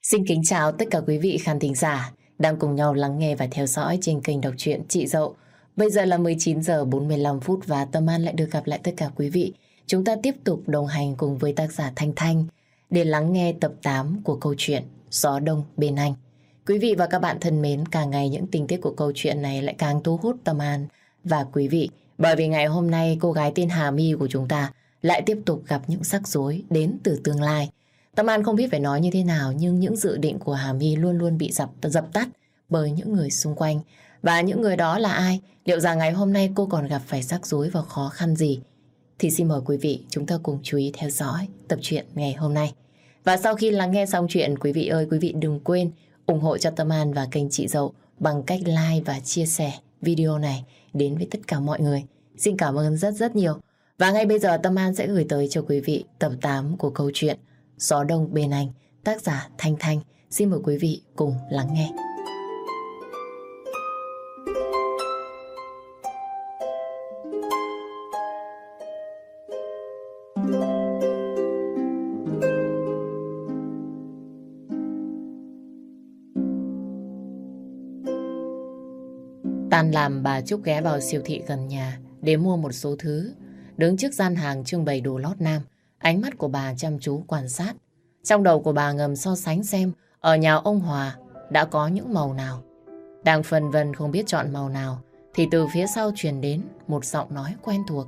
Xin kính chào tất cả quý vị khán thính giả đang cùng nhau lắng nghe và theo dõi trên kênh đọc truyện Chị Dậu. Bây giờ là 19 giờ 45 phút và Tâm An lại được gặp lại tất cả quý vị. Chúng ta tiếp tục đồng hành cùng với tác giả Thanh Thanh để lắng nghe tập 8 của câu chuyện Gió Đông Bên Anh. Quý vị và các bạn thân mến, càng ngày những tình tiết của câu chuyện này lại càng thu hút Tâm An và quý vị. Bởi vì ngày hôm nay cô gái tên Hà My của chúng ta lại tiếp tục gặp những rắc rối đến từ tương lai. Tâm An không biết phải nói như thế nào, nhưng những dự định của Hà My luôn luôn bị dập tắt bởi những người xung quanh. Và những người đó là ai? Liệu rằng ngày hôm nay cô còn gặp phải rắc rối và khó khăn gì? Thì xin mời quý vị chúng ta cùng chú ý theo dõi tập truyện ngày hôm nay. Và sau khi lắng nghe xong chuyện, quý vị ơi, quý vị đừng quên ủng hộ cho Tâm An và kênh Chị Dậu bằng cách like và chia sẻ video này đến với tất cả mọi người. Xin cảm ơn rất rất nhiều. Và ngay bây giờ Tâm An sẽ gửi tới cho quý vị tập 8 của câu chuyện Gió Đông Bên Anh, tác giả Thanh Thanh. Xin mời quý vị cùng lắng nghe. Tan làm, bà Trúc ghé vào siêu thị gần nhà để mua một số thứ. Đứng trước gian hàng trưng bày đồ lót nam, ánh mắt của bà chăm chú quan sát. Trong đầu của bà ngầm so sánh xem ở nhà ông Hòa đã có những màu nào. Đang phân vân không biết chọn màu nào thì từ phía sau truyền đến một giọng nói quen thuộc.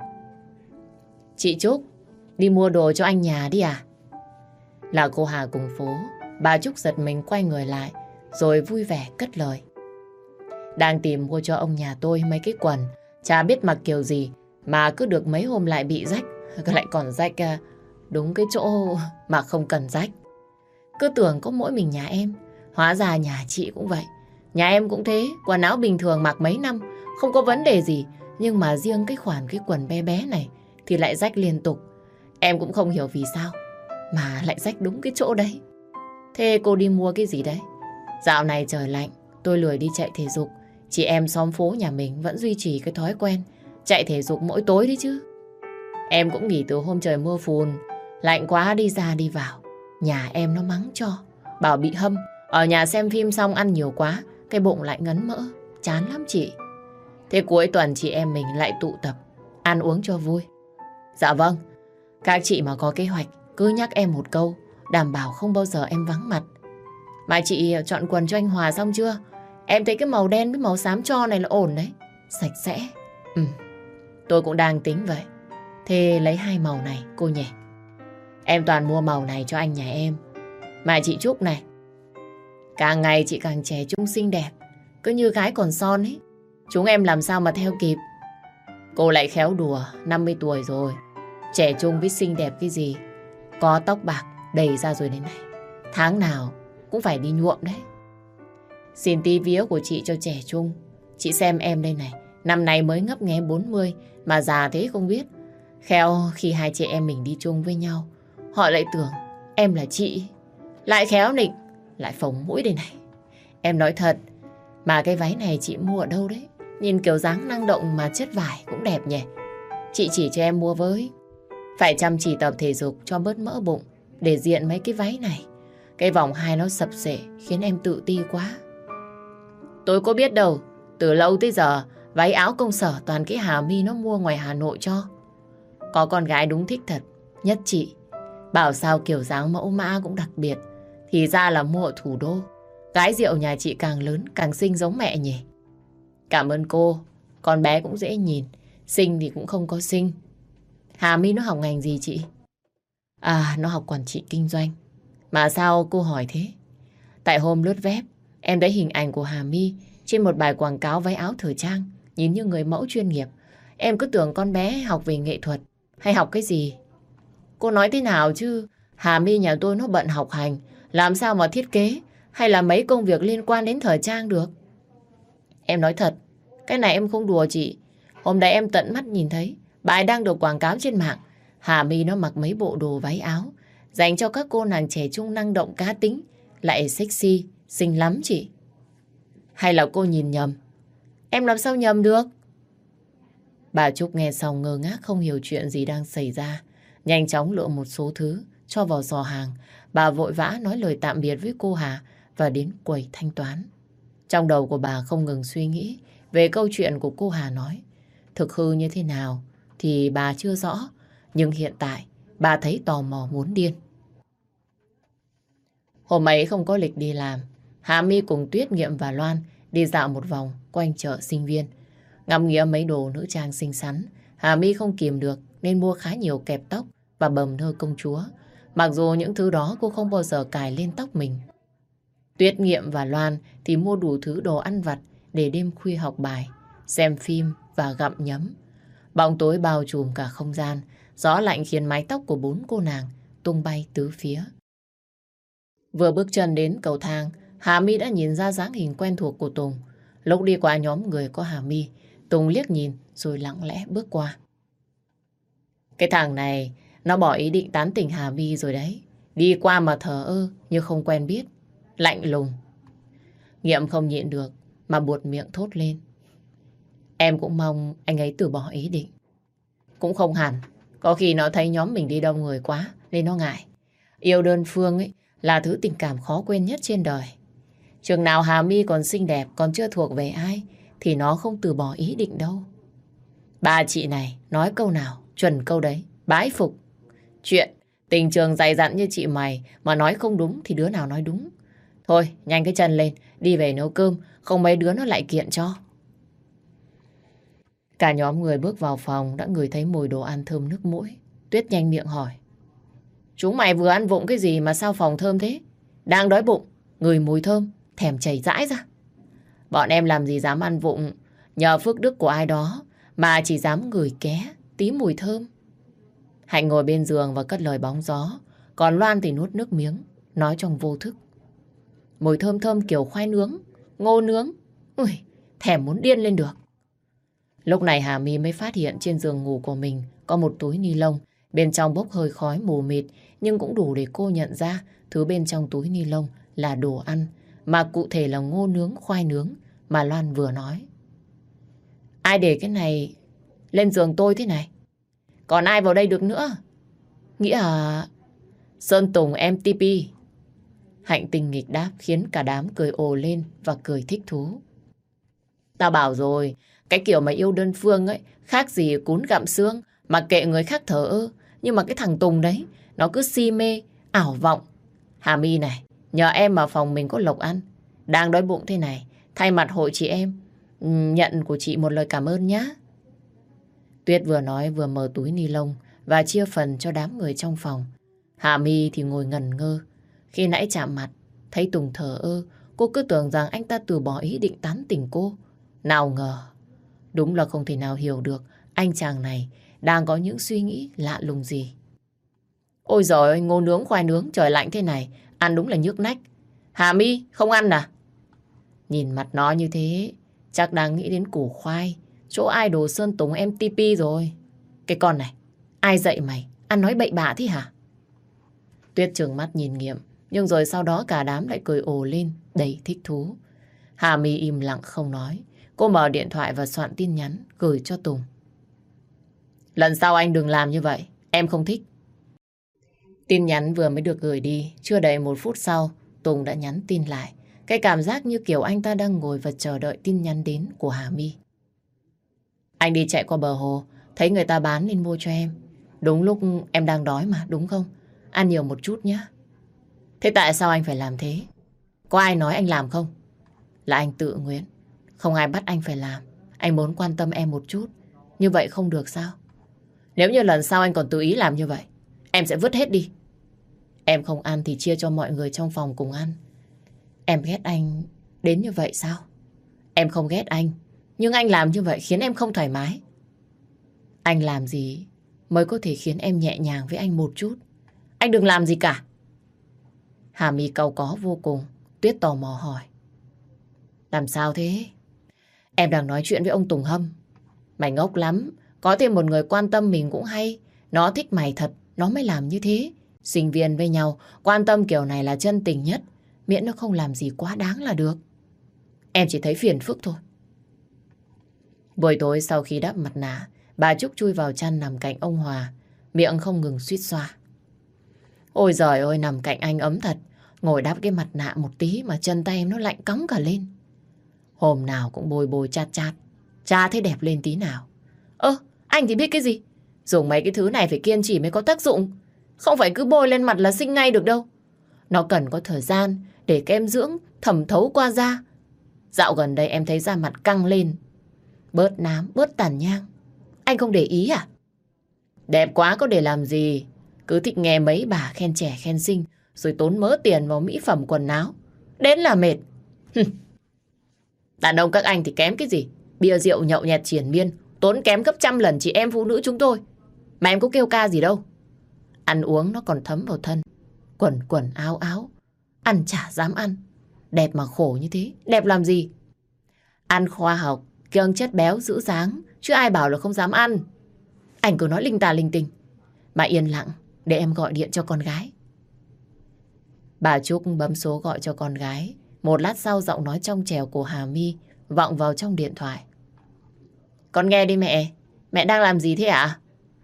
Chị Trúc, đi mua đồ cho anh nhà đi à? Là cô Hà cùng phố. Bà Trúc giật mình quay người lại rồi vui vẻ cất lời. Đang tìm mua cho ông nhà tôi mấy cái quần, chả biết mặc kiểu gì mà cứ được mấy hôm lại bị rách, lại còn rách đúng cái chỗ mà không cần rách. Cứ tưởng có mỗi mình nhà em, hóa ra nhà chị cũng vậy. Nhà em cũng thế, quần áo bình thường mặc mấy năm không có vấn đề gì, nhưng mà riêng cái quần bé bé này thì lại rách liên tục. Em cũng không hiểu vì sao mà lại rách đúng cái chỗ đấy. Thế cô đi mua cái gì đấy? Dạo này trời lạnh, tôi lười đi chạy thể dục. Chị em xóm phố nhà mình vẫn duy trì cái thói quen chạy thể dục mỗi tối đấy chứ. Em cũng nghỉ từ hôm trời mưa phùn, lạnh quá đi ra đi vào. Nhà em nó mắng cho, bảo bị hâm. Ở nhà xem phim xong ăn nhiều quá, cái bụng lại ngấn mỡ, chán lắm chị. Thế cuối tuần chị em mình lại tụ tập, ăn uống cho vui. Dạ vâng, các chị mà có kế hoạch cứ nhắc em một câu, đảm bảo không bao giờ em vắng mặt. Mà chị chọn quần cho anh Hòa xong chưa? Em thấy cái màu đen với màu xám cho này là ổn đấy, sạch sẽ. Tôi cũng đang tính vậy. Thế lấy hai màu này cô nhỉ? Em toàn mua màu này cho anh nhà em. Mà chị Trúc này, càng ngày chị càng trẻ trung xinh đẹp, cứ như gái còn son ấy. Chúng em làm sao mà theo kịp. Cô lại khéo đùa, 50 tuổi rồi, trẻ trung với xinh đẹp cái gì. Có tóc bạc đầy ra rồi đấy này, tháng nào cũng phải đi nhuộm đấy. Xin tí vía của chị cho trẻ trung. Chị xem em đây này, năm nay mới ngấp nghé 40 mà già thế không biết. Khéo khi hai chị em mình đi chung với nhau, họ lại tưởng em là chị. Lại khéo nịnh, lại phồng mũi đây này. Em nói thật, mà cái váy này chị mua ở đâu đấy? Nhìn kiểu dáng năng động mà chất vải cũng đẹp nhỉ. Chị chỉ cho em mua với. Phải chăm chỉ tập thể dục cho bớt mỡ bụng để diện mấy cái váy này. Cái vòng hai nó sập sệ khiến em tự ti quá. Tôi có biết đâu, từ lâu tới giờ váy áo công sở toàn cái Hà My nó mua ngoài Hà Nội cho. Có con gái đúng thích thật, nhất chị. Bảo sao kiểu dáng mẫu mã cũng đặc biệt, thì ra là mua ở thủ đô. Gái rượu nhà chị càng lớn càng xinh giống mẹ nhỉ. Cảm ơn cô, con bé cũng dễ nhìn, xinh thì cũng không có xinh. Hà My nó học ngành gì chị? À, nó học quản trị kinh doanh. Mà sao cô hỏi thế? Tại hôm lướt web, em thấy hình ảnh của Hà My trên một bài quảng cáo váy áo thời trang, nhìn như người mẫu chuyên nghiệp. Em cứ tưởng con bé học về nghệ thuật hay học cái gì. Cô nói thế nào chứ? Hà My nhà tôi nó bận học hành, làm sao mà thiết kế hay là mấy công việc liên quan đến thời trang được. Em nói thật, cái này em không đùa chị. Hôm đấy em tận mắt nhìn thấy bài đang được quảng cáo trên mạng. Hà My nó mặc mấy bộ đồ váy áo dành cho các cô nàng trẻ trung năng động cá tính, lại sexy, xinh lắm chị. Hay là cô nhìn nhầm? Em làm sao nhầm được? Bà Trúc nghe xong ngơ ngác không hiểu chuyện gì đang xảy ra. Nhanh chóng lựa một số thứ cho vào giò hàng. Bà vội vã nói lời tạm biệt với cô Hà và đến quầy thanh toán. Trong đầu của bà không ngừng suy nghĩ về câu chuyện của cô Hà nói. Thực hư như thế nào thì bà chưa rõ, nhưng hiện tại bà thấy tò mò muốn điên. Hôm ấy không có lịch đi làm, Hà My cùng Tuyết, Nghiệm và Loan đi dạo một vòng quanh chợ sinh viên. Ngắm nghía mấy đồ nữ trang xinh xắn, Hà My không kìm được nên mua khá nhiều kẹp tóc và bầm thơ công chúa. Mặc dù những thứ đó cô không bao giờ cài lên tóc mình. Tuyết, Nghiệm và Loan thì mua đủ thứ đồ ăn vặt để đêm khuya học bài, xem phim và gặm nhấm. Bóng tối bao trùm cả không gian, gió lạnh khiến mái tóc của bốn cô nàng tung bay tứ phía. Vừa bước chân đến cầu thang, Hà My đã nhìn ra dáng hình quen thuộc của Tùng. Lúc đi qua nhóm người có Hà My, Tùng liếc nhìn rồi lặng lẽ bước qua. Cái thằng này, nó bỏ ý định tán tỉnh Hà My rồi đấy. Đi qua mà thờ ơ như không quen biết. Lạnh lùng. Nghiệm không nhịn được mà buột miệng thốt lên. Em cũng mong anh ấy từ bỏ ý định. Cũng không hẳn. Có khi nó thấy nhóm mình đi đông người quá nên nó ngại. Yêu đơn phương ấy là thứ tình cảm khó quên nhất trên đời. Chừng nào Hà My còn xinh đẹp, còn chưa thuộc về ai thì nó không từ bỏ ý định đâu. Bà chị này nói câu nào chuẩn câu đấy. Bái phục. Chuyện tình trường dày dặn như chị mày mà nói không đúng thì đứa nào nói đúng. Thôi nhanh cái chân lên, đi về nấu cơm, không mấy đứa nó lại kiện cho. Cả nhóm người bước vào phòng đã ngửi thấy mùi đồ ăn thơm nức mũi. Tuyết nhanh miệng hỏi. Chúng mày vừa ăn vụng cái gì mà sao phòng thơm thế? Đang đói bụng, ngửi mùi thơm, thèm chảy rãi ra. Bọn em làm gì dám ăn vụng, nhờ phước đức của ai đó mà chỉ dám ngửi ké tí mùi thơm. Hạnh ngồi bên giường và cất lời bóng gió, còn Loan thì nuốt nước miếng, nói trong vô thức. Mùi thơm thơm kiểu khoai nướng, ngô nướng, ui, thèm muốn điên lên được. Lúc này Hà My mới phát hiện trên giường ngủ của mình có một túi ni lông, bên trong bốc hơi khói mù mịt, nhưng cũng đủ để cô nhận ra thứ bên trong túi ni lông là đồ ăn, mà cụ thể là ngô nướng, khoai nướng mà Loan vừa nói. Ai để cái này lên giường tôi thế này? Còn ai vào đây được nữa? Nghĩa là Sơn Tùng MTP. Hạnh tinh nghịch đáp khiến cả đám cười ồ lên và cười thích thú. Tao bảo rồi, cái kiểu mà yêu đơn phương ấy, khác gì cún gặm xương, mà kệ người khác thờ ơ. Nhưng mà cái thằng Tùng đấy, nó cứ si mê, ảo vọng. Hà My này, nhờ em mà phòng mình có lộc ăn. Đang đói bụng thế này, thay mặt hội chị em, nhận của chị một lời cảm ơn nhá. Tuyết vừa nói vừa mở túi ni lông và chia phần cho đám người trong phòng. Hà My thì ngồi ngẩn ngơ. Khi nãy chạm mặt, thấy Tùng thờ ơ, cô cứ tưởng rằng anh ta từ bỏ ý định tán tỉnh cô. Nào ngờ, đúng là không thể nào hiểu được anh chàng này đang có những suy nghĩ lạ lùng gì. Ôi giời ơi, ngô nướng khoai nướng trời lạnh thế này, ăn đúng là nhức nách. Hà My, không ăn à? Nhìn mặt nó như thế, chắc đang nghĩ đến củ khoai, chỗ idol Sơn Tùng MTP rồi. Cái con này, ai dạy mày, ăn nói bậy bạ thế hả? Tuyết trừng mắt nhìn Nghiệm, nhưng rồi sau đó cả đám lại cười ồ lên, đầy thích thú. Hà My im lặng không nói. Cô mở điện thoại và soạn tin nhắn gửi cho Tùng. Lần sau anh đừng làm như vậy, em không thích. Tin nhắn vừa mới được gửi đi, chưa đầy 1 phút sau, Tùng đã nhắn tin lại. Cái cảm giác như kiểu anh ta đang ngồi và chờ đợi tin nhắn đến của Hà My. Anh đi chạy qua bờ hồ, thấy người ta bán nên mua cho em. Đúng lúc em đang đói mà, đúng không? Ăn nhiều một chút nhé. Thế tại sao anh phải làm thế? Có ai nói anh làm không? Là anh tự nguyện. Không ai bắt anh phải làm. Anh muốn quan tâm em một chút. Như vậy không được sao? Nếu như lần sau anh còn tự ý làm như vậy, em sẽ vứt hết đi. Em không ăn thì chia cho mọi người trong phòng cùng ăn. Em ghét anh đến như vậy sao? Em không ghét anh, nhưng anh làm như vậy khiến em không thoải mái. Anh làm gì mới có thể khiến em nhẹ nhàng với anh một chút? Anh đừng làm gì cả. Hà My cau có vô cùng. Tuyết tò mò hỏi. Làm sao thế? Em đang nói chuyện với ông Tùng Hâm. Mày ngốc lắm. Có thêm một người quan tâm mình cũng hay. Nó thích mày thật, nó mới làm như thế. Sinh viên với nhau, quan tâm kiểu này là chân tình nhất. Miễn nó không làm gì quá đáng là được. Em chỉ thấy phiền phức thôi. Buổi tối sau khi đắp mặt nạ, bà Trúc chui vào chăn nằm cạnh ông Hòa, miệng không ngừng suýt xoa. Ôi giời ơi, nằm cạnh anh ấm thật. Ngồi đắp cái mặt nạ một tí mà chân tay em nó lạnh cóng cả lên. Hôm nào cũng bôi bôi chát chát. Chả thấy đẹp lên tí nào. Anh thì biết cái gì. Dùng mấy cái thứ này phải kiên trì mới có tác dụng. Không phải cứ bôi lên mặt là xinh ngay được đâu. Nó cần có thời gian để kem dưỡng thẩm thấu qua da. Dạo gần đây em thấy da mặt căng lên. Bớt nám, bớt tàn nhang. Anh không để ý à? Đẹp quá có để làm gì. Cứ thích nghe mấy bà khen trẻ khen xinh rồi tốn mớ tiền vào mỹ phẩm quần áo. Đến là mệt. Đàn ông các anh thì kém cái gì. Bia rượu nhậu nhẹt triền miên, tốn kém gấp trăm lần chị em phụ nữ chúng tôi. Mà em có kêu ca gì đâu. Ăn uống nó còn thấm vào thân. Quần quần áo áo. Ăn chả dám ăn. Đẹp mà khổ như thế. Đẹp làm gì? Ăn khoa học, kiêng chất béo giữ dáng. Chứ ai bảo là không dám ăn. Anh cứ nói linh tà linh tinh. Mà yên lặng để em gọi điện cho con gái. Bà Trúc bấm số gọi cho con gái. Một lát sau giọng nói trong trẻo của Hà My vọng vào trong điện thoại. Con nghe đi mẹ. Mẹ đang làm gì thế ạ?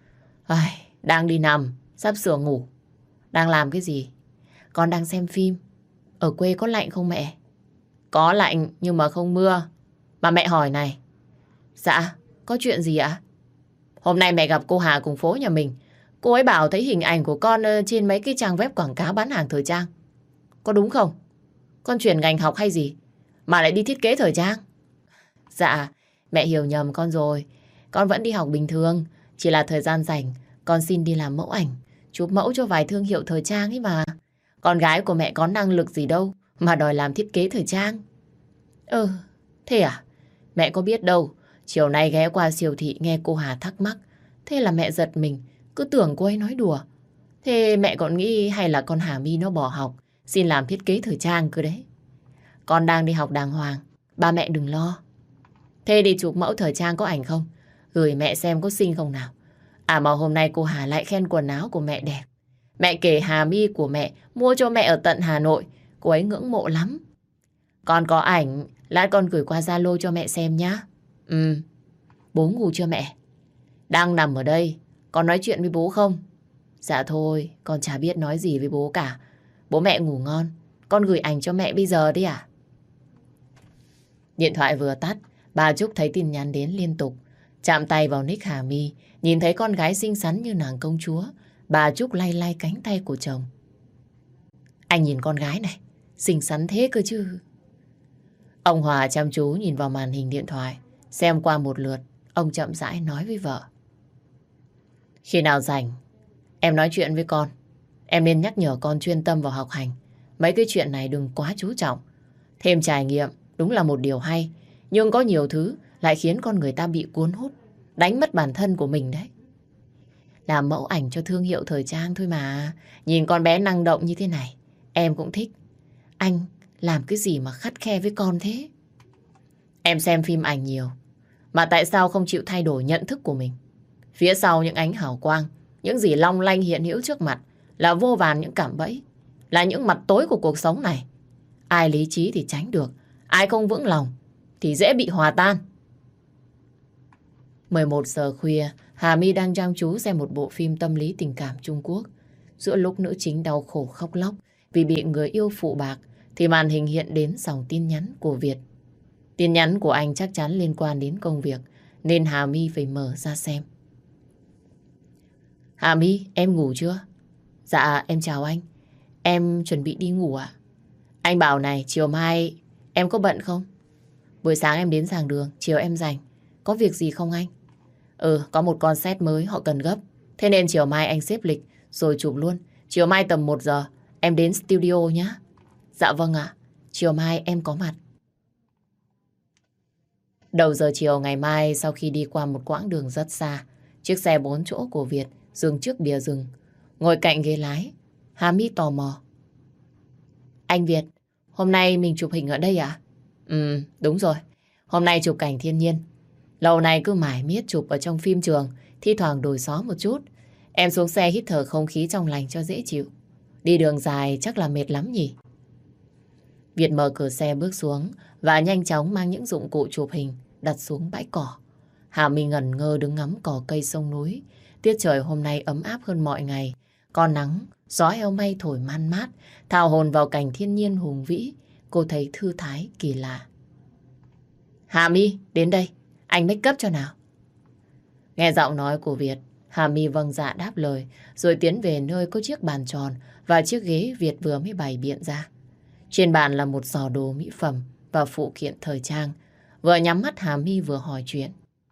Đang đi nằm, sắp sửa ngủ. Đang làm cái gì? Con đang xem phim. Ở quê có lạnh không mẹ? Có lạnh nhưng mà không mưa. Mà mẹ hỏi này. Dạ, có chuyện gì ạ? Hôm nay mẹ gặp cô Hà cùng phố nhà mình. Cô ấy bảo thấy hình ảnh của con trên mấy cái trang web quảng cáo bán hàng thời trang. Có đúng không? Con chuyển ngành học hay gì mà lại đi thiết kế thời trang? Dạ, mẹ hiểu nhầm con rồi. Con vẫn đi học bình thường. Chỉ là thời gian rảnh con xin đi làm mẫu ảnh, chụp mẫu cho vài thương hiệu thời trang ấy mà. Con gái của mẹ có năng lực gì đâu mà đòi làm thiết kế thời trang. Thế à? Mẹ có biết đâu. Chiều nay ghé qua siêu thị nghe cô Hà thắc mắc. Thế là mẹ giật mình, cứ tưởng cô ấy nói đùa. Thế mẹ còn nghĩ hay là con Hà My nó bỏ học, xin làm thiết kế thời trang cơ đấy. Con đang đi học đàng hoàng, ba mẹ đừng lo. Thế đi chụp mẫu thời trang có ảnh không? Gửi mẹ xem có xinh không nào. À mà hôm nay cô Hà lại khen quần áo của mẹ đẹp. Mẹ kể Hà My của mẹ mua cho mẹ ở tận Hà Nội. Cô ấy ngưỡng mộ lắm. Con có ảnh, lát con gửi qua Zalo cho mẹ xem nhá. Bố ngủ chưa mẹ? Đang nằm ở đây. Con nói chuyện với bố không? Dạ thôi, con chả biết nói gì với bố cả. Bố mẹ ngủ ngon. Con gửi ảnh cho mẹ bây giờ đi à? Điện thoại vừa tắt, bà Trúc thấy tin nhắn đến liên tục. Chạm tay vào nick Hà My, nhìn thấy con gái xinh xắn như nàng công chúa. Bà Trúc lay lay cánh tay của chồng. Anh nhìn con gái này, xinh xắn thế cơ chứ. Ông Hòa chăm chú nhìn vào màn hình điện thoại, xem qua một lượt, ông chậm rãi nói với vợ. Khi nào rảnh, em nói chuyện với con. Em nên nhắc nhở con chuyên tâm vào học hành. Mấy cái chuyện này đừng quá chú trọng. Thêm trải nghiệm đúng là một điều hay, nhưng có nhiều thứ lại khiến con người ta bị cuốn hút, đánh mất bản thân của mình đấy. Làm mẫu ảnh cho thương hiệu thời trang thôi mà. Nhìn con bé năng động như thế này, em cũng thích. Anh làm cái gì mà khắt khe với con thế? Em xem phim ảnh nhiều, mà tại sao không chịu thay đổi nhận thức của mình? Phía sau những ánh hào quang, những gì long lanh hiện hữu trước mặt là vô vàn những cạm bẫy, là những mặt tối của cuộc sống này. Ai lý trí thì tránh được, ai không vững lòng thì dễ bị hòa tan. 11 giờ khuya, Hà My đang chăm chú xem một bộ phim tâm lý tình cảm Trung Quốc. Giữa lúc nữ chính đau khổ khóc lóc vì bị người yêu phụ bạc, thì màn hình hiện đến dòng tin nhắn của Việt. Tin nhắn của anh chắc chắn liên quan đến công việc, nên Hà My phải mở ra xem. Hà My, em ngủ chưa? Dạ, em chào anh. Em chuẩn bị đi ngủ ạ. Anh bảo này, chiều mai em có bận không? Buổi sáng em đến giảng đường, chiều em rảnh. Có việc gì không anh? Có một concert mới họ cần gấp. Thế nên chiều mai anh xếp lịch rồi chụp luôn. Chiều mai tầm 1 giờ em đến studio nhé. Dạ vâng ạ. Chiều mai em có mặt. Đầu giờ chiều ngày mai, sau khi đi qua một quãng đường rất xa, chiếc xe 4 chỗ của Việt dừng trước bìa rừng. Ngồi cạnh ghế lái, Hà My tò mò. Anh Việt, hôm nay mình chụp hình ở đây à? Đúng rồi. Hôm nay chụp cảnh thiên nhiên. Lâu nay cứ mải miết chụp ở trong phim trường, thi thoảng đổi gió một chút. Em xuống xe hít thở không khí trong lành cho dễ chịu. Đi đường dài chắc là mệt lắm nhỉ? Việt mở cửa xe bước xuống và nhanh chóng mang những dụng cụ chụp hình đặt xuống bãi cỏ. Hà My ngẩn ngơ đứng ngắm cỏ cây sông núi. Tiết trời hôm nay ấm áp hơn mọi ngày. Có nắng, gió eo mây thổi man mát, thao hồn vào cảnh thiên nhiên hùng vĩ. Cô thấy thư thái kỳ lạ. Hà My, đến đây, anh make up cho nào. Nghe giọng nói của Việt, Hà My vâng dạ đáp lời, rồi tiến về nơi có chiếc bàn tròn và chiếc ghế Việt vừa mới bày biện ra. Trên bàn là một giỏ đồ mỹ phẩm và phụ kiện thời trang. Vừa nhắm mắt Hà My vừa hỏi chuyện.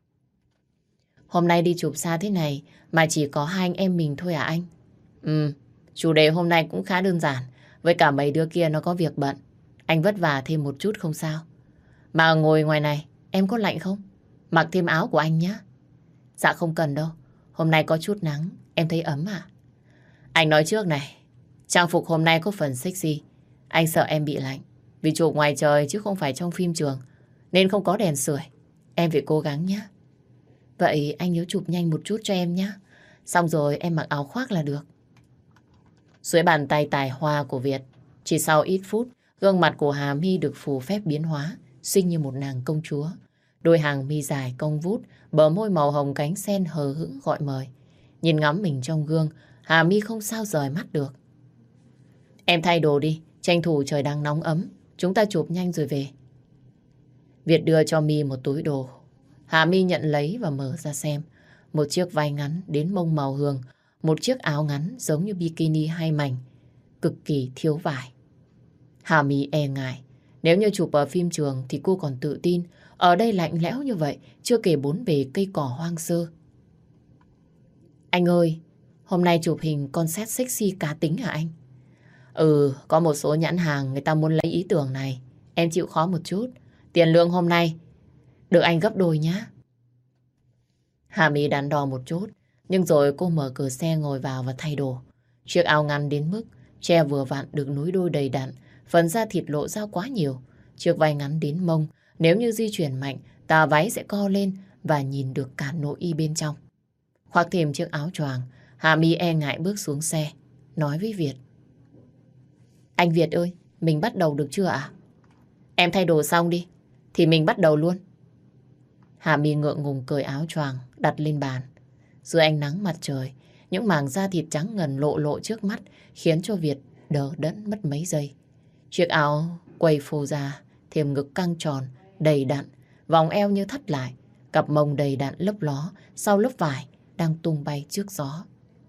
Hôm nay đi chụp xa thế này mà chỉ có hai anh em mình thôi à anh? Chủ đề hôm nay cũng khá đơn giản. Với cả mấy đứa kia nó có việc bận. Anh vất vả thêm một chút không sao. Mà ngồi ngoài này, em có lạnh không? Mặc thêm áo của anh nhé. Dạ không cần đâu. Hôm nay có chút nắng, em thấy ấm à? Anh nói trước này, trang phục hôm nay có phần sexy. Anh sợ em bị lạnh. Vì chụp ngoài trời chứ không phải trong phim trường. Nên không có đèn sưởi. Em phải cố gắng nhé. Vậy anh nhớ chụp nhanh một chút cho em nhé. Xong rồi em mặc áo khoác là được. Dưới bàn tay tài hoa của Việt, chỉ sau ít phút, gương mặt của Hà My được phù phép biến hóa, xinh như một nàng công chúa. Đôi hàng mi dài cong vút, bờ môi màu hồng cánh sen hờ hững gọi mời. Nhìn ngắm mình trong gương, Hà My không sao rời mắt được. Em thay đồ đi, tranh thủ trời đang nóng ấm, chúng ta chụp nhanh rồi về. Việt đưa cho My một túi đồ. Hà My nhận lấy và mở ra xem. Một chiếc váy ngắn đến mông màu hường, một chiếc áo ngắn giống như bikini hai mảnh, cực kỳ thiếu vải. Hà My e ngại, nếu như chụp ở phim trường thì cô còn tự tin, ở đây lạnh lẽo như vậy, chưa kể bốn bề cây cỏ hoang sơ. Anh ơi, hôm nay chụp hình concept sexy cá tính hả anh? Có một số nhãn hàng người ta muốn lấy ý tưởng này. Em chịu khó một chút. Tiền lương hôm nay được anh gấp đôi nhá. Hà My đắn đo một chút, nhưng rồi cô mở cửa xe ngồi vào và thay đồ. Chiếc áo ngắn đến mức che vừa vặn được núi đôi đầy đặn, phần da thịt lộ ra quá nhiều. Chiếc váy ngắn đến mông, nếu như di chuyển mạnh, tà váy sẽ co lên và nhìn được cả nội y bên trong. Khoác thêm chiếc áo choàng, Hà My e ngại bước xuống xe, nói với Việt. Anh Việt ơi, mình bắt đầu được chưa ạ? Em thay đồ xong đi, thì mình bắt đầu luôn. Hà My ngượng ngùng cởi áo choàng đặt lên bàn. Dưới ánh nắng mặt trời, những mảng da thịt trắng ngần lộ lộ trước mắt khiến cho Việt đờ đẫn mất mấy giây. Chiếc áo quây phô ra, thêm ngực căng tròn, đầy đặn, vòng eo như thắt lại, cặp mông đầy đặn lấp ló sau lớp vải đang tung bay trước gió.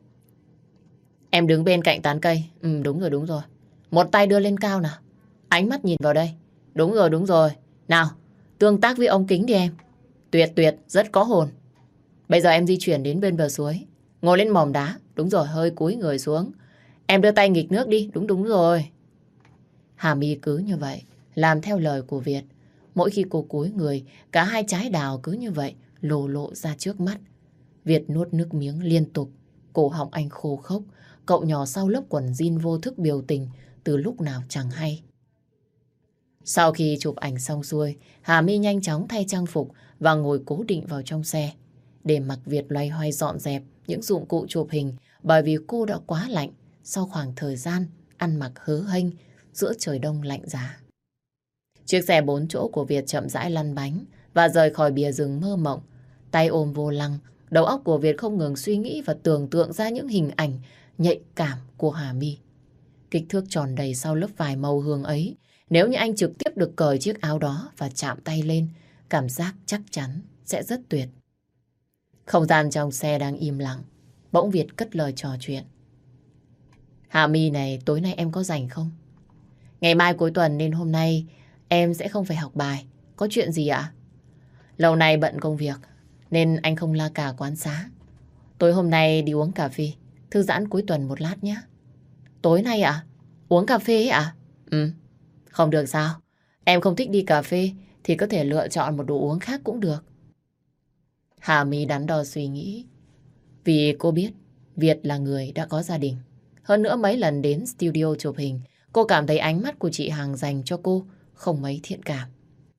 Em đứng bên cạnh tán cây. Đúng rồi. Một tay đưa lên cao nào. Ánh mắt nhìn vào đây. Đúng rồi. Nào, tương tác với ống kính đi em. Tuyệt, rất có hồn. Bây giờ em di chuyển đến bên bờ suối. Ngồi lên mỏm đá. Đúng rồi, hơi cúi người xuống. Em đưa tay nghịch nước đi. Đúng rồi. Hà My cứ như vậy, làm theo lời của Việt. Mỗi khi cô cúi người, cả hai trái đào cứ như vậy, lộ ra trước mắt. Việt nuốt nước miếng liên tục. Cổ họng anh khô khốc. Cậu nhỏ sau lớp quần jean vô thức biểu tình từ lúc nào chẳng hay. Sau khi chụp ảnh xong xuôi, Hà My nhanh chóng thay trang phục và ngồi cố định vào trong xe. Để mặc Việt loay hoay dọn dẹp những dụng cụ chụp hình bởi vì cô đã quá lạnh sau khoảng thời gian ăn mặc hớ hênh giữa trời đông lạnh giá. Chiếc xe 4 chỗ của Việt chậm rãi lăn bánh và rời khỏi bìa rừng mơ mộng. Tay ôm vô lăng, đầu óc của Việt không ngừng suy nghĩ và tưởng tượng ra những hình ảnh nhạy cảm của Hà My. Kích thước tròn đầy sau lớp vải màu hương ấy, nếu như anh trực tiếp được cởi chiếc áo đó và chạm tay lên, cảm giác chắc chắn sẽ rất tuyệt. Không gian trong xe đang im lặng, bỗng Việt cất lời trò chuyện. Hà My này, tối nay em có rảnh không? Ngày mai cuối tuần nên hôm nay em sẽ không phải học bài. Có chuyện gì ạ? Lâu nay bận công việc nên anh không la cả quán xá. Tối hôm nay đi uống cà phê, thư giãn cuối tuần một lát nhé. Tối nay ạ? Uống cà phê ấy ạ? Không được sao? Em không thích đi cà phê thì có thể lựa chọn một đồ uống khác cũng được. Hà My đắn đo suy nghĩ. Vì cô biết Việt là người đã có gia đình. Hơn nữa mấy lần đến studio chụp hình, cô cảm thấy ánh mắt của chị Hằng dành cho cô không mấy thiện cảm.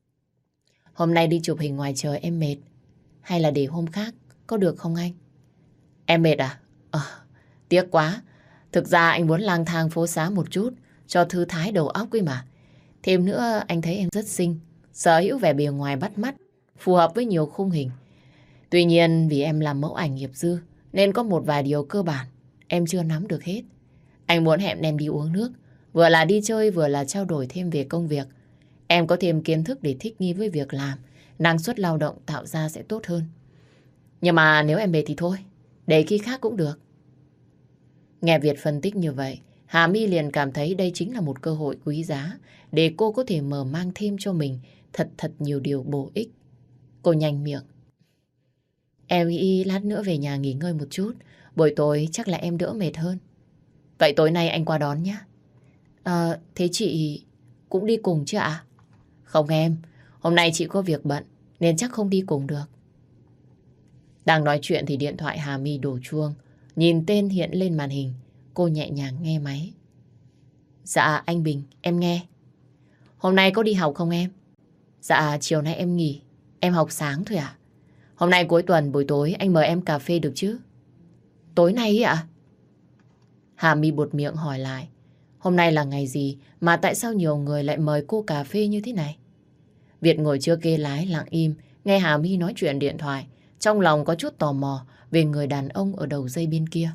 Hôm nay đi chụp hình ngoài trời em mệt. Hay là để hôm khác, có được không anh? Em mệt à? Tiếc quá. Thực ra anh muốn lang thang phố xá một chút cho thư thái đầu óc ấy mà. Thêm nữa anh thấy em rất xinh, sở hữu vẻ bề ngoài bắt mắt, phù hợp với nhiều khung hình. Tuy nhiên vì em làm mẫu ảnh nghiệp dư nên có một vài điều cơ bản em chưa nắm được hết. Anh muốn hẹn em đi uống nước, vừa là đi chơi vừa là trao đổi thêm về công việc. Em có thêm kiến thức để thích nghi với việc làm, năng suất lao động tạo ra sẽ tốt hơn. Nhưng mà nếu em mệt thì thôi, để khi khác cũng được. Nghe Việt phân tích như vậy, Hà My liền cảm thấy đây chính là một cơ hội quý giá để cô có thể mở mang thêm cho mình thật nhiều điều bổ ích. Cô nhanh miệng. Em nghĩ lát nữa về nhà nghỉ ngơi một chút, buổi tối chắc là em đỡ mệt hơn. Vậy tối nay anh qua đón nhé. Thế chị cũng đi cùng chứ ạ? Không em, hôm nay chị có việc bận nên chắc không đi cùng được. Đang nói chuyện thì điện thoại Hà My đổ chuông. Nhìn tên hiện lên màn hình, cô nhẹ nhàng nghe máy. Dạ anh Bình, em nghe. Hôm nay có đi học không em? Dạ chiều nay em nghỉ, em học sáng thôi ạ. Hôm nay cuối tuần buổi tối anh mời em cà phê được chứ? Tối nay ấy ạ? Hà My buột miệng hỏi lại. Hôm nay là ngày gì mà tại sao nhiều người lại mời cô cà phê như thế này? Việt ngồi trước ghế lái lặng im, nghe Hà My nói chuyện điện thoại. Trong lòng có chút tò mò về người đàn ông ở đầu dây bên kia.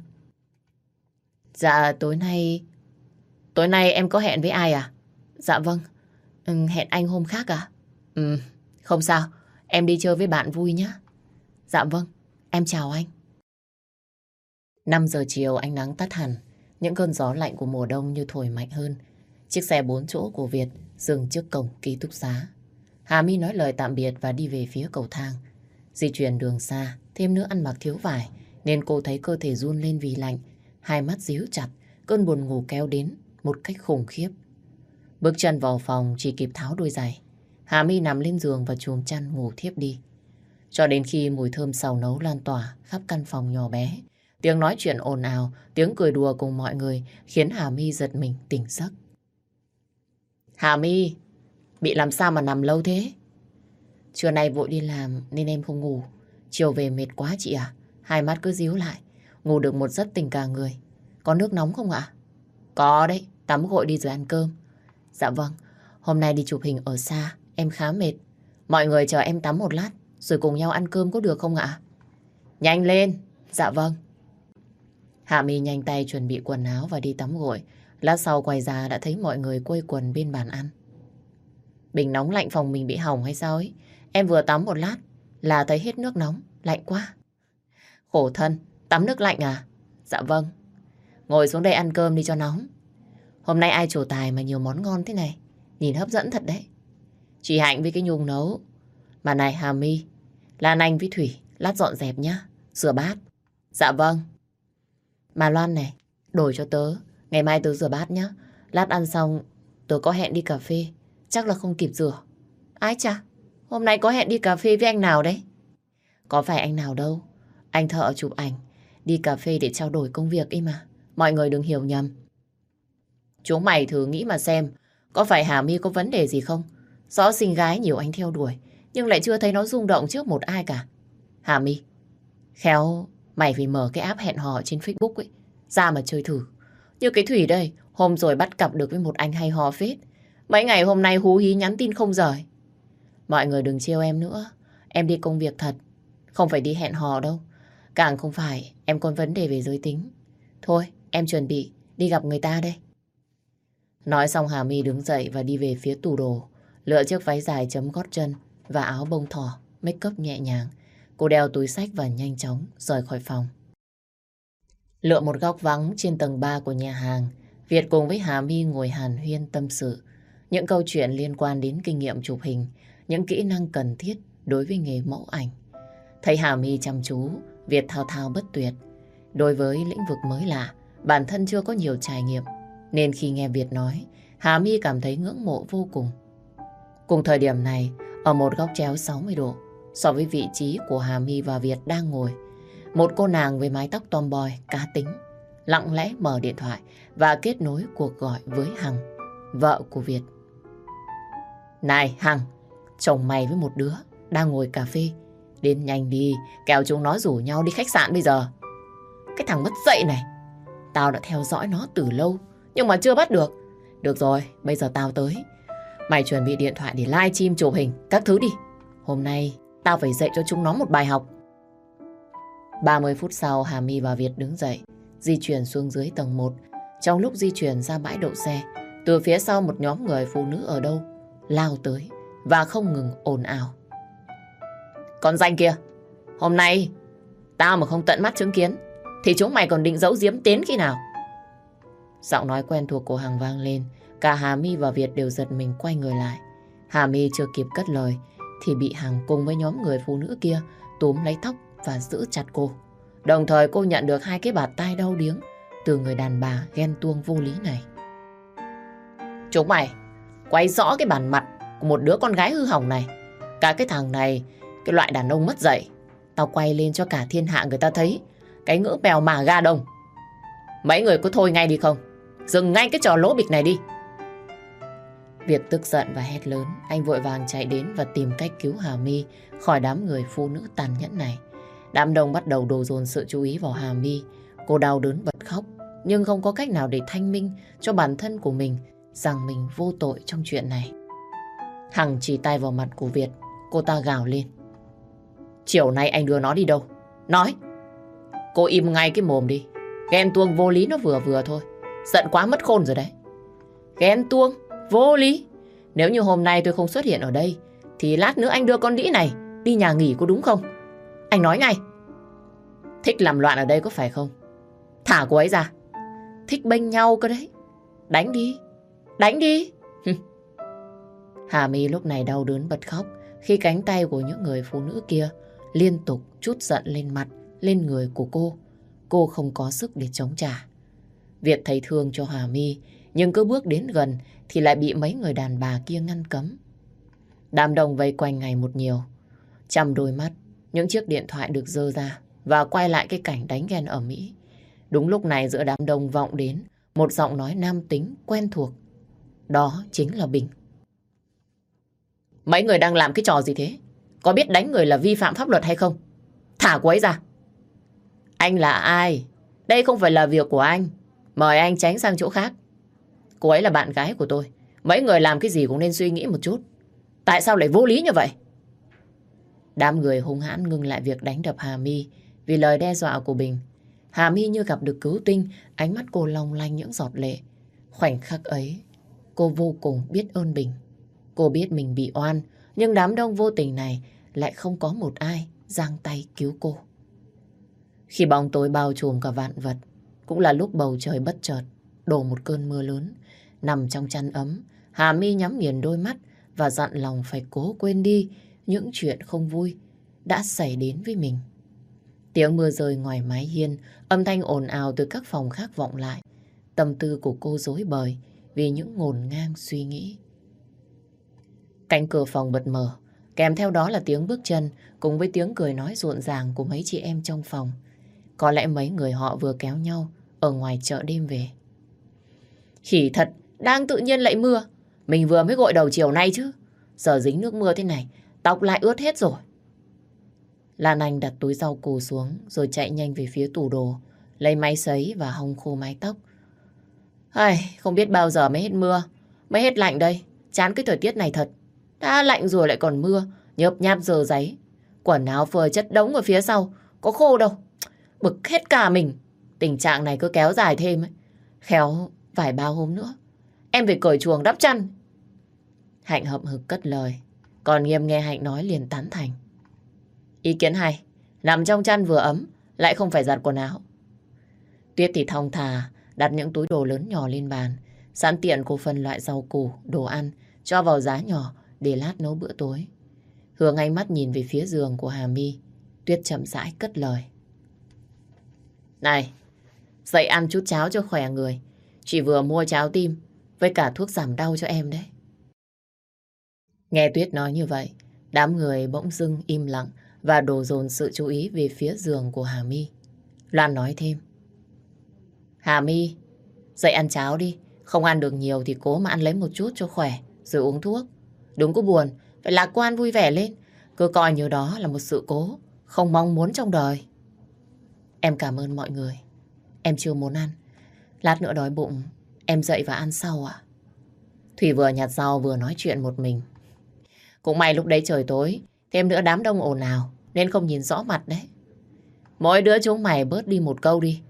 Dạ tối nay em có hẹn với ai à? Dạ vâng, hẹn anh hôm khác à? Không sao, em đi chơi với bạn vui nhé. Dạ vâng, em chào anh. 5 giờ chiều ánh nắng tắt hẳn, những cơn gió lạnh của mùa đông như thổi mạnh hơn. Chiếc xe 4 chỗ của Việt dừng trước cổng ký túc xá. Hà My nói lời tạm biệt và đi về phía cầu thang. Di chuyển đường xa, thêm nữa ăn mặc thiếu vải, nên cô thấy cơ thể run lên vì lạnh. Hai mắt díu chặt, cơn buồn ngủ kéo đến một cách khủng khiếp. Bước chân vào phòng chỉ kịp tháo đôi giày. Hà My nằm lên giường và chùm chăn ngủ thiếp đi. Cho đến khi mùi thơm xào nấu lan tỏa khắp căn phòng nhỏ bé. Tiếng nói chuyện ồn ào, tiếng cười đùa cùng mọi người khiến Hà My giật mình tỉnh giấc. Hà My, bị làm sao mà nằm lâu thế? Trưa nay vội đi làm nên em không ngủ. Chiều về mệt quá chị à? Hai mắt cứ díu lại. Ngủ được một giấc tỉnh cả người. Có nước nóng không ạ? Có đấy, tắm gội đi rồi ăn cơm. Dạ vâng, hôm nay đi chụp hình ở xa, em khá mệt. Mọi người chờ em tắm một lát, rồi cùng nhau ăn cơm có được không ạ? Nhanh lên. Dạ vâng. Hạ My nhanh tay chuẩn bị quần áo và đi tắm gội. Lát sau quay ra đã thấy mọi người quây quần bên bàn ăn. Bình nóng lạnh phòng mình bị hỏng hay sao ấy? Em vừa tắm một lát là thấy hết nước nóng, lạnh quá. Khổ thân, tắm nước lạnh à? Dạ vâng. Ngồi xuống đây ăn cơm đi cho nóng. Hôm nay ai trổ tài mà nhiều món ngon thế này? Nhìn hấp dẫn thật đấy. Chị Hạnh với cái Nhung nấu. Mà này Hà My, Lan Anh với Thủy, lát dọn dẹp nhá. Rửa bát. Dạ vâng. Mà Loan này, đổi cho tớ. Ngày mai tớ rửa bát nhá. Lát ăn xong, tớ có hẹn đi cà phê. Chắc là không kịp rửa. Ái chà, hôm nay có hẹn đi cà phê với anh nào đấy? Có phải anh nào đâu. Anh thợ chụp ảnh. Đi cà phê để trao đổi công việc ấy mà. Mọi người đừng hiểu nhầm. Chúng mày thử nghĩ mà xem. Có phải Hà My có vấn đề gì không? Rõ xinh gái nhiều anh theo đuổi, nhưng lại chưa thấy nó rung động trước một ai cả. Hà My, khéo mày phải mở cái app hẹn hò trên Facebook ấy ra mà chơi thử. Như cái Thủy đây, hôm rồi bắt cặp được với một anh hay hò phết. Mấy ngày hôm nay hú hí nhắn tin không rời. Mọi người đừng trêu em nữa. Em đi công việc thật, không phải đi hẹn hò đâu. Càng không phải em có vấn đề về giới tính. Thôi, em chuẩn bị đi gặp người ta đây. Nói xong Hà My đứng dậy và đi về phía tủ đồ. Lựa chiếc váy dài chấm gót chân và áo bông thỏ, make up nhẹ nhàng. Cô đeo túi xách và nhanh chóng rời khỏi phòng. Lựa một góc vắng trên tầng 3 của nhà hàng, Việt cùng với Hà My ngồi hàn huyên tâm sự. Những câu chuyện liên quan đến kinh nghiệm chụp hình, những kỹ năng cần thiết đối với nghề mẫu ảnh. Thấy Hà My chăm chú, Việt thao thao bất tuyệt. Đối với lĩnh vực mới lạ, bản thân chưa có nhiều trải nghiệm, nên khi nghe Việt nói, Hà My cảm thấy ngưỡng mộ vô cùng. Cùng thời điểm này, ở một góc chéo 60 độ, so với vị trí của Hà My và Việt đang ngồi, một cô nàng với mái tóc tomboy cá tính, lặng lẽ mở điện thoại và kết nối cuộc gọi với Hằng, vợ của Việt. Này Hằng, chồng mày với một đứa đang ngồi cà phê. Đến nhanh đi, kẻo chúng nó rủ nhau đi khách sạn bây giờ. Cái thằng mất dạy này, tao đã theo dõi nó từ lâu, nhưng mà chưa bắt được. Được rồi, bây giờ tao tới. Mày chuẩn bị điện thoại để livestream chụp hình, các thứ đi. Hôm nay, tao phải dạy cho chúng nó một bài học. 30 phút sau, Hà My và Việt đứng dậy. di chuyển xuống dưới tầng 1. Trong lúc di chuyển ra bãi đậu xe, từ phía sau một nhóm người phụ nữ ở đâu lao tới và không ngừng ồn ào. Con danh kia, hôm nay tao mà không tận mắt chứng kiến thì chúng mày còn định giấu giếm đến khi nào? Giọng nói quen thuộc của Hằng vang lên. Cả Hà My và Việt đều giật mình quay người lại. Hà My chưa kịp cất lời thì bị Hằng cùng với nhóm người phụ nữ kia túm lấy tóc và giữ chặt cô. Đồng thời cô nhận được 2 cái bạt tai đau điếng từ người đàn bà ghen tuông vô lý này. Chúng mày quay rõ cái bản mặt của một đứa con gái hư hỏng này. Cả cái thằng này, cái loại đàn ông mất dạy. Tao quay lên cho cả thiên hạ người ta thấy cái ngữ bèo mà ga đông. Mấy người cứ thôi ngay đi không? Dừng ngay cái trò lố bịch này đi. Việt tức giận và hét lớn. Anh vội vàng chạy đến và tìm cách cứu Hà My khỏi đám người phụ nữ tàn nhẫn này. Đám đông bắt đầu đổ dồn sự chú ý vào Hà My. Cô đau đớn bật khóc, nhưng không có cách nào để thanh minh cho bản thân của mình rằng mình vô tội trong chuyện này. Hằng chỉ tay vào mặt của Việt. Cô ta gào lên. Chiều nay anh đưa nó đi đâu? Nói. Cô im ngay cái mồm đi. Ghen tuông vô lý nó vừa vừa thôi. Giận quá mất khôn rồi đấy. Ghen tuông vô lý. Nếu như hôm nay tôi không xuất hiện ở đây thì lát nữa anh đưa con đĩ này đi nhà nghỉ có đúng không? Anh nói ngay. Thích làm loạn ở đây có phải không? Thả cô ấy ra. Thích bênh nhau cơ đấy. Đánh đi. Đánh đi. Hà My lúc này đau đớn bật khóc khi cánh tay của những người phụ nữ kia liên tục trút giận lên mặt, lên người của cô. Cô không có sức để chống trả. Việt thấy thương cho Hà My, nhưng cứ bước đến gần thì lại bị mấy người đàn bà kia ngăn cấm. Đám đông vây quanh ngày một nhiều. Trong đôi mắt, những chiếc điện thoại được giơ ra và quay lại cái cảnh đánh ghen ở Mỹ. Đúng lúc này giữa đám đông vọng đến một giọng nói nam tính quen thuộc. Đó chính là Bình. Mấy người đang làm cái trò gì thế? Có biết đánh người là vi phạm pháp luật hay không? Thả cô ấy ra. Anh là ai? Đây không phải là việc của anh. Mời anh tránh sang chỗ khác. Cô ấy là bạn gái của tôi. Mấy người làm cái gì cũng nên suy nghĩ một chút. Tại sao lại vô lý như vậy? Đám người hung hãn ngưng lại việc đánh đập Hà My vì lời đe dọa của Bình. Hà My như gặp được cứu tinh, ánh mắt cô long lanh những giọt lệ. Khoảnh khắc ấy, cô vô cùng biết ơn Bình. Cô biết mình bị oan, nhưng đám đông vô tình này lại không có một ai giang tay cứu cô. Khi bóng tối bao trùm cả vạn vật, cũng là lúc bầu trời bất chợt đổ một cơn mưa lớn. Nằm trong chăn ấm, Hà My nhắm nghiền đôi mắt và dặn lòng phải cố quên đi những chuyện không vui đã xảy đến với mình. Tiếng mưa rơi ngoài mái hiên, âm thanh ồn ào từ các phòng khác vọng lại. Tâm tư của cô rối bời vì những ngổn ngang suy nghĩ. Cánh cửa phòng bật mở, kèm theo đó là tiếng bước chân cùng với tiếng cười nói rộn ràng của mấy chị em trong phòng. Có lẽ mấy người họ vừa kéo nhau ở ngoài chợ đêm về. Khỉ thật, đang tự nhiên lại mưa. Mình vừa mới gội đầu chiều nay chứ. Giờ dính nước mưa thế này, tóc lại ướt hết rồi. Lan Anh đặt túi rau củ xuống rồi chạy nhanh về phía tủ đồ, lấy máy sấy và hong khô mái tóc. Không biết bao giờ mới hết mưa, mới hết lạnh đây. Chán cái thời tiết này thật. Đã lạnh rồi lại còn mưa, nhớp nháp giờ giấy. Quần áo phơi chất đống ở phía sau, có khô đâu. Bực hết cả mình. Tình trạng này cứ kéo dài thêm ấy. Khéo vài ba hôm nữa em phải cởi chuồng đắp chăn. Hạnh hậm hực cất lời, còn Nghiêm nghe Hạnh nói liền tán thành. Ý kiến hay, nằm trong chăn vừa ấm, lại không phải giặt quần áo. Tuyết thì thong thả đặt những túi đồ lớn nhỏ lên bàn, sẵn tiện cô phân loại rau củ, đồ ăn, cho vào giá nhỏ để lát nấu bữa tối. Hướng ánh mắt nhìn về phía giường của Hà My, Tuyết chậm rãi cất lời. Này, dậy ăn chút cháo cho khỏe người. Chị vừa mua cháo tim với cả thuốc giảm đau cho em đấy. Nghe Tuyết nói như vậy, đám người bỗng dưng im lặng và đổ dồn sự chú ý về phía giường của Hà My. Loan nói thêm. Hà My, dậy ăn cháo đi. Không ăn được nhiều thì cố mà ăn lấy một chút cho khỏe, rồi uống thuốc. Đừng có buồn, phải lạc quan vui vẻ lên. Cứ coi như đó là một sự cố không mong muốn trong đời. Em cảm ơn mọi người. Em chưa muốn ăn. Lát nữa đói bụng, em dậy và ăn sau ạ. Thủy vừa nhặt rau vừa nói chuyện một mình. Cũng may lúc đấy trời tối, thêm nữa đám đông ồn ào nên không nhìn rõ mặt đấy. Mỗi đứa chúng mày bớt đi một câu đi.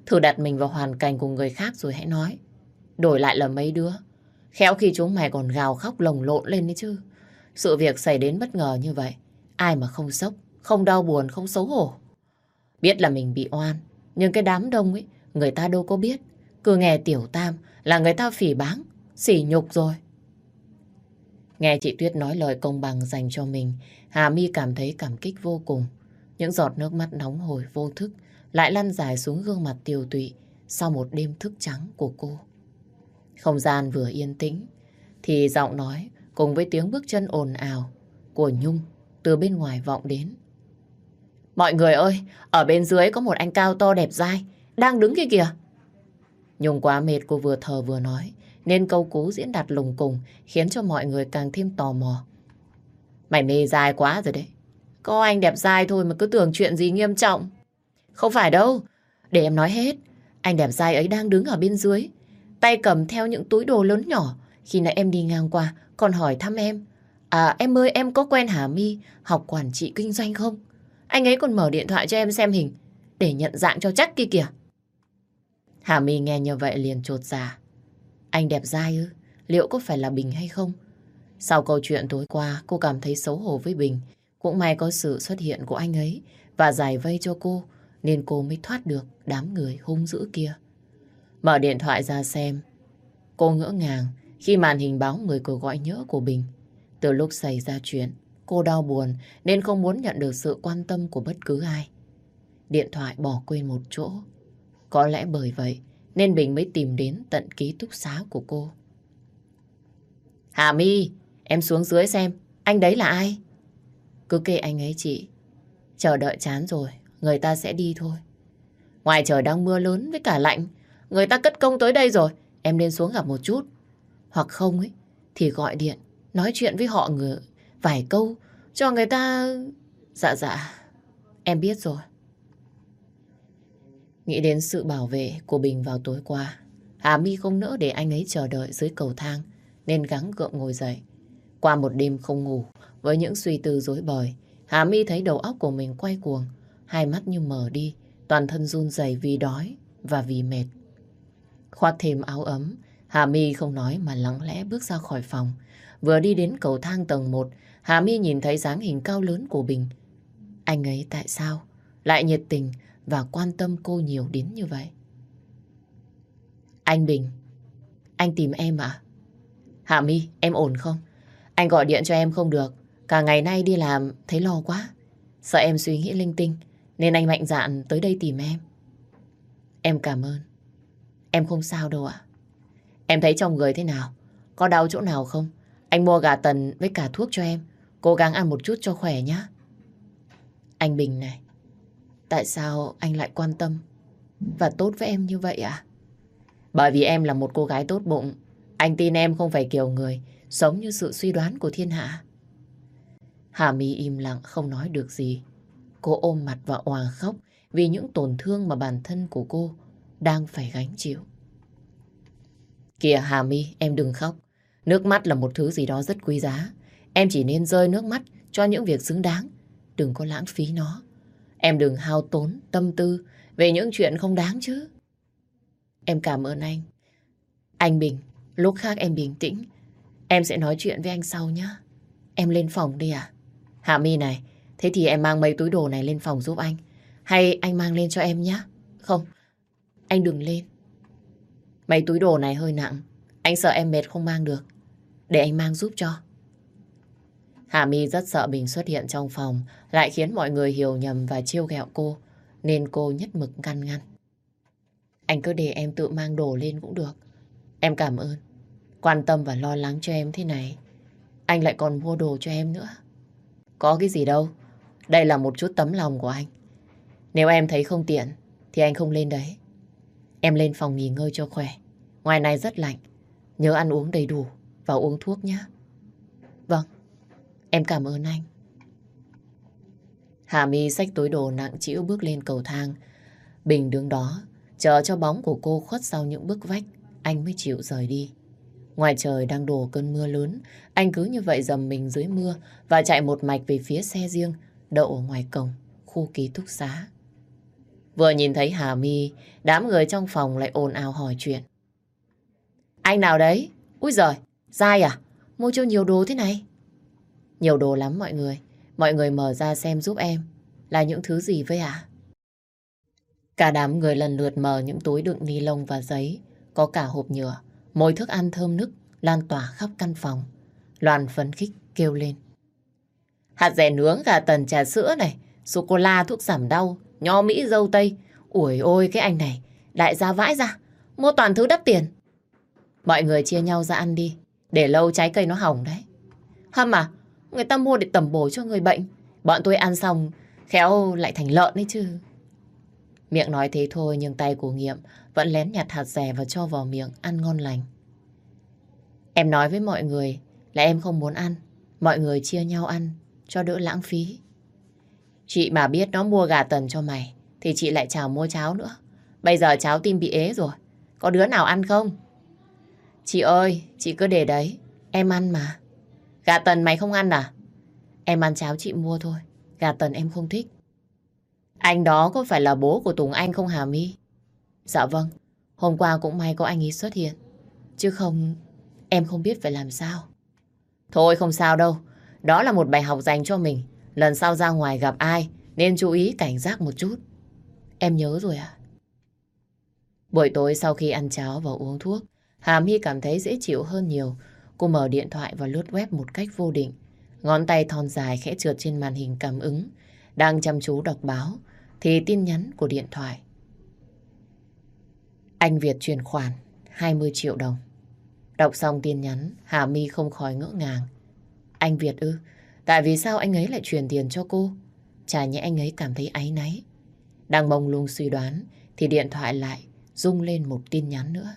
Thử đặt mình vào hoàn cảnh của người khác rồi hãy nói. Đổi lại là mấy đứa. Khéo khi chúng mày còn gào khóc lồng lộn lên đấy chứ. Sự việc xảy đến bất ngờ như vậy. Ai mà không sốc, không đau buồn, không xấu hổ. Biết là mình bị oan. Nhưng cái đám đông ấy, người ta đâu có biết. Cứ nghe Tiểu Tam là người ta phỉ báng, sỉ nhục rồi. Nghe chị Tuyết nói lời công bằng dành cho mình, Hà My cảm thấy cảm kích vô cùng. Những giọt nước mắt nóng hổi vô thức lại lăn dài xuống gương mặt tiều tụy sau một đêm thức trắng của cô. Không gian vừa yên tĩnh, thì giọng nói cùng với tiếng bước chân ồn ào của Nhung từ bên ngoài vọng đến. Mọi người ơi, ở bên dưới có một anh cao to đẹp dai, đang đứng kia kìa. Nhung quá mệt, cô vừa thở vừa nói, nên câu cú diễn đạt lùng cùng khiến cho mọi người càng thêm tò mò. Mày mê dai quá rồi đấy. Có anh đẹp dai thôi mà cứ tưởng chuyện gì nghiêm trọng. Không phải đâu, để em nói hết. Anh đẹp dai ấy đang đứng ở bên dưới, tay cầm theo những túi đồ lớn nhỏ. Khi nãy em đi ngang qua, còn hỏi thăm em. À em ơi, em có quen Hà My học quản trị kinh doanh không? Anh ấy còn mở điện thoại cho em xem hình để nhận dạng cho chắc kia kìa. Hà My nghe như vậy liền chột dạ. Anh đẹp dai ư? Liệu có phải là Bình hay không? Sau câu chuyện tối qua, cô cảm thấy xấu hổ với Bình. Cũng may có sự xuất hiện của anh ấy và giải vây cho cô, nên cô mới thoát được đám người hung dữ kia. Mở điện thoại ra xem, cô ngỡ ngàng khi màn hình báo 10 cuộc gọi nhỡ của Bình. Từ lúc xảy ra chuyện, cô đau buồn nên không muốn nhận được sự quan tâm của bất cứ ai. Điện thoại bỏ quên một chỗ. Có lẽ bởi vậy nên Bình mới tìm đến tận ký túc xá của cô. Hà My, em xuống dưới xem, anh đấy là ai? Cứ kệ anh ấy chị. Chờ đợi chán rồi, người ta sẽ đi thôi. Ngoài trời đang mưa lớn với cả lạnh, người ta cất công tới đây rồi, em nên xuống gặp một chút. Hoặc không ấy, thì gọi điện, nói chuyện với họ vài câu, cho người ta... Dạ, em biết rồi. Nghĩ đến sự bảo vệ của Bình vào tối qua, Hà My không nỡ để anh ấy chờ đợi dưới cầu thang, nên gắng gượng ngồi dậy. Qua một đêm không ngủ, với những suy tư rối bời, Hà My thấy đầu óc của mình quay cuồng, hai mắt như mở đi, toàn thân run rẩy vì đói và vì mệt. Khoác thêm áo ấm, Hà My không nói mà lặng lẽ bước ra khỏi phòng. Vừa đi đến cầu thang tầng 1, Hà My nhìn thấy dáng hình cao lớn của Bình. Anh ấy tại sao lại nhiệt tình và quan tâm cô nhiều đến như vậy? Anh Bình, anh tìm em à? Hà My, em ổn không? Anh gọi điện cho em không được. Cả ngày nay đi làm thấy lo quá. Sợ em suy nghĩ linh tinh nên anh mạnh dạn tới đây tìm em. Em cảm ơn. Em không sao đâu ạ. Em thấy trong người thế nào? Có đau chỗ nào không? Anh mua gà tần với cả thuốc cho em. Cố gắng ăn một chút cho khỏe nhé. Anh Bình này, tại sao anh lại quan tâm và tốt với em như vậy ạ? Bởi vì em là một cô gái tốt bụng. Anh tin em không phải kiểu người sống như sự suy đoán của thiên hạ. Hà My im lặng không nói được gì. Cô ôm mặt và òa khóc vì những tổn thương mà bản thân của cô đang phải gánh chịu. Kìa Hà My, em đừng khóc. Nước mắt là một thứ gì đó rất quý giá. Em chỉ nên rơi nước mắt cho những việc xứng đáng. Đừng có lãng phí nó. Em đừng hao tốn tâm tư về những chuyện không đáng chứ. Em cảm ơn anh. Anh Bình, lúc khác em bình tĩnh. Em sẽ nói chuyện với anh sau nhé. Em lên phòng đi à? Hà My này, thế thì em mang mấy túi đồ này lên phòng giúp anh. Hay anh mang lên cho em nhé? Không, anh đừng lên. Mấy túi đồ này hơi nặng. Anh sợ em mệt không mang được. Để anh mang giúp cho. Hà My rất sợ Bình xuất hiện trong phòng lại khiến mọi người hiểu nhầm và trêu ghẹo cô, nên cô nhất mực ngăn ngăn. Anh cứ để em tự mang đồ lên cũng được. Em cảm ơn. Quan tâm và lo lắng cho em thế này. Anh lại còn mua đồ cho em nữa. Có cái gì đâu. Đây là một chút tấm lòng của anh. Nếu em thấy không tiện thì anh không lên đấy. Em lên phòng nghỉ ngơi cho khỏe. Ngoài này rất lạnh. Nhớ ăn uống đầy đủ và uống thuốc nhé. Vâng, em cảm ơn anh. Hà My xách túi đồ nặng trĩu bước lên cầu thang. Bình đứng đó chờ cho bóng của cô khuất sau những bức vách, anh mới chịu rời đi. Ngoài trời đang đổ cơn mưa lớn, anh cứ như vậy dầm mình dưới mưa và chạy một mạch về phía xe riêng đậu ở ngoài cổng khu ký túc xá. Vừa nhìn thấy Hà My, đám người trong phòng lại ồn ào hỏi chuyện. Anh nào đấy? Úi giời, dai à? Mua cho nhiều đồ thế này. Nhiều đồ lắm mọi người. Mọi người mở ra xem giúp em. Là những thứ gì vậy ạ? Cả đám người lần lượt mở những túi đựng ni lông và giấy. Có cả hộp nhựa. Mùi thức ăn thơm nức lan tỏa khắp căn phòng. Loan phấn khích kêu lên. Hạt dẻ nướng, gà tần, trà sữa này, sô-cô-la, thuốc giảm đau, nho Mỹ, dâu tây. Ủi ôi cái anh này, đại gia vãi ra, mua toàn thứ đắt tiền. Mọi người chia nhau ra ăn đi, để lâu trái cây nó hỏng đấy. Hâm à, người ta mua để tẩm bổ cho người bệnh. Bọn tôi ăn xong, khéo lại thành lợn đấy chứ. Miệng nói thế thôi nhưng tay của Nghiệm vẫn lén nhặt hạt dẻ và cho vào miệng ăn ngon lành. Em nói với mọi người là em không muốn ăn. Mọi người chia nhau ăn cho đỡ lãng phí. Chị mà biết nó mua gà tần cho mày thì chị lại chào mua cháo nữa. Bây giờ cháu tim bị ế rồi. Có đứa nào ăn không? Chị ơi, chị cứ để đấy. Em ăn mà. Gà tần mày không ăn à? Em ăn cháo chị mua thôi. Gà tần em không thích. Anh đó có phải là bố của Tùng Anh không Hà My? Dạ vâng. Hôm qua cũng may có anh ấy xuất hiện. Chứ không, em không biết phải làm sao. Thôi không sao đâu. Đó là một bài học dành cho mình. Lần sau ra ngoài gặp ai nên chú ý cảnh giác một chút. Em nhớ rồi à? Buổi tối sau khi ăn cháo và uống thuốc, Hà My cảm thấy dễ chịu hơn nhiều. Cô mở điện thoại và lướt web một cách vô định. Ngón tay thon dài khẽ trượt trên màn hình cảm ứng. Đang chăm chú đọc báo thì tin nhắn của điện thoại. Anh Việt chuyển khoản 20 triệu đồng. Đọc xong tin nhắn, Hà My không khỏi ngỡ ngàng. Anh Việt ư? Tại vì sao anh ấy lại chuyển tiền cho cô? Chả nhẽ anh ấy cảm thấy áy náy. Đang mông lung suy đoán thì điện thoại lại rung lên một tin nhắn nữa.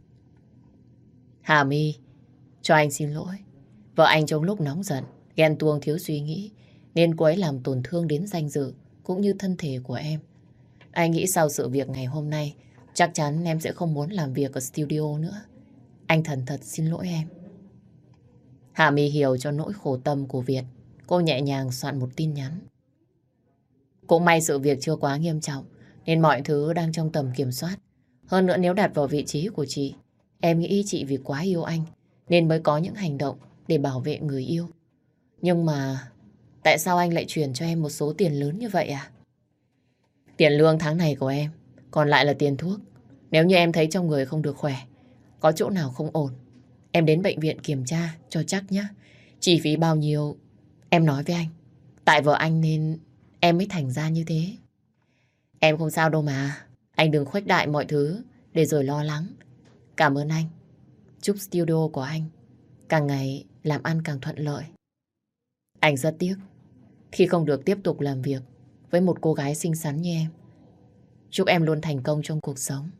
Hà My, cho anh xin lỗi. Vợ anh trong lúc nóng giận, ghen tuông thiếu suy nghĩ nên cô ấy làm tổn thương đến danh dự cũng như thân thể của em. Anh nghĩ sau sự việc ngày hôm nay chắc chắn em sẽ không muốn làm việc ở studio nữa. Anh thành thật xin lỗi em. Hà My hiểu cho nỗi khổ tâm của Việt. Cô nhẹ nhàng soạn một tin nhắn. Cũng may sự việc chưa quá nghiêm trọng nên mọi thứ đang trong tầm kiểm soát. Hơn nữa nếu đặt vào vị trí của chị, em nghĩ chị vì quá yêu anh nên mới có những hành động để bảo vệ người yêu. Nhưng mà tại sao anh lại chuyển cho em một số tiền lớn như vậy à? Tiền lương tháng này của em, còn lại là tiền thuốc. Nếu như em thấy trong người không được khỏe, có chỗ nào không ổn, em đến bệnh viện kiểm tra cho chắc nhé. Chi phí bao nhiêu em nói với anh. Tại vợ anh nên em mới thành ra như thế. Em không sao đâu mà. Anh đừng khuếch đại mọi thứ để rồi lo lắng. Cảm ơn anh. Chúc studio của anh càng ngày làm ăn càng thuận lợi. Anh rất tiếc khi không được tiếp tục làm việc với một cô gái xinh xắn như em. Chúc em luôn thành công trong cuộc sống.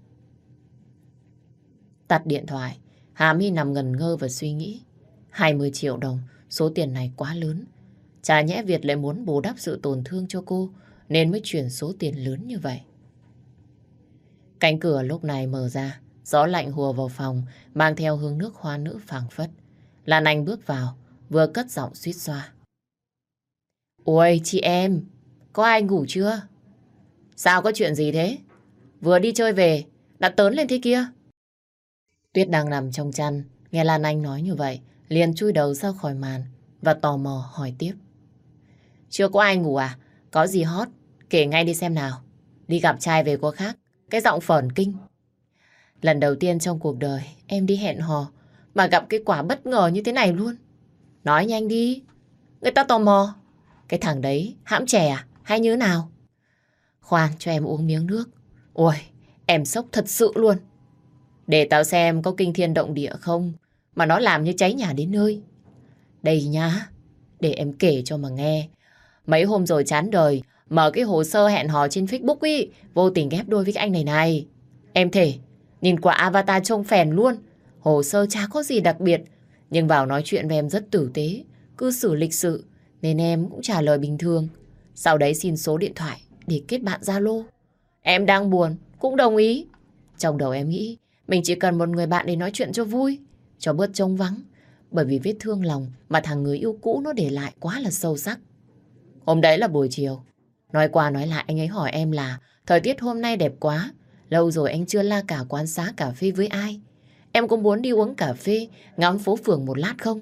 Tắt điện thoại, Hà My nằm ngẩn ngơ và suy nghĩ. 20 triệu đồng, số tiền này quá lớn. Chả nhẽ Việt lại muốn bù đắp sự tổn thương cho cô nên mới chuyển số tiền lớn như vậy. Cánh cửa lúc này mở ra, gió lạnh hùa vào phòng, mang theo hương nước hoa nữ phảng phất. Lan Anh bước vào, vừa cất giọng suýt xoa. Ôi chị em, có ai ngủ chưa? Sao có chuyện gì thế? Vừa đi chơi về, đã tớn lên thế kia. Tuyết đang nằm trong chăn, nghe Lan Anh nói như vậy, liền chui đầu ra khỏi màn và tò mò hỏi tiếp. Chưa có ai ngủ à? Có gì hot? Kể ngay đi xem nào. Đi gặp trai về có khác, cái giọng phởn kinh. Lần đầu tiên trong cuộc đời em đi hẹn hò mà gặp cái quả bất ngờ như thế này luôn. Nói nhanh đi, người ta tò mò. Cái thằng đấy hãm chè à? Hay như nào? Khoan cho em uống miếng nước. Ôi, em sốc thật sự luôn. Để tao xem có kinh thiên động địa không mà nó làm như cháy nhà đến nơi. Đây nhá, để em kể cho mà nghe. Mấy hôm rồi chán đời, mở cái hồ sơ hẹn hò trên Facebook ý, vô tình ghép đôi với cái anh này này. Em thề, nhìn qua avatar trông phèn luôn. Hồ sơ chả có gì đặc biệt, nhưng vào nói chuyện với em rất tử tế, cư xử lịch sự, nên em cũng trả lời bình thường. Sau đấy xin số điện thoại để kết bạn Zalo. Em đang buồn, cũng đồng ý. Trong đầu em nghĩ mình chỉ cần một người bạn để nói chuyện cho vui, cho bớt trống vắng. Bởi vì vết thương lòng mà thằng người yêu cũ nó để lại quá là sâu sắc. Hôm đấy là buổi chiều. Nói qua nói lại anh ấy hỏi em là Thời tiết hôm nay đẹp quá. Lâu rồi anh chưa la cả quán xá cà phê với ai. Em cũng muốn đi uống cà phê, ngắm phố phường một lát không?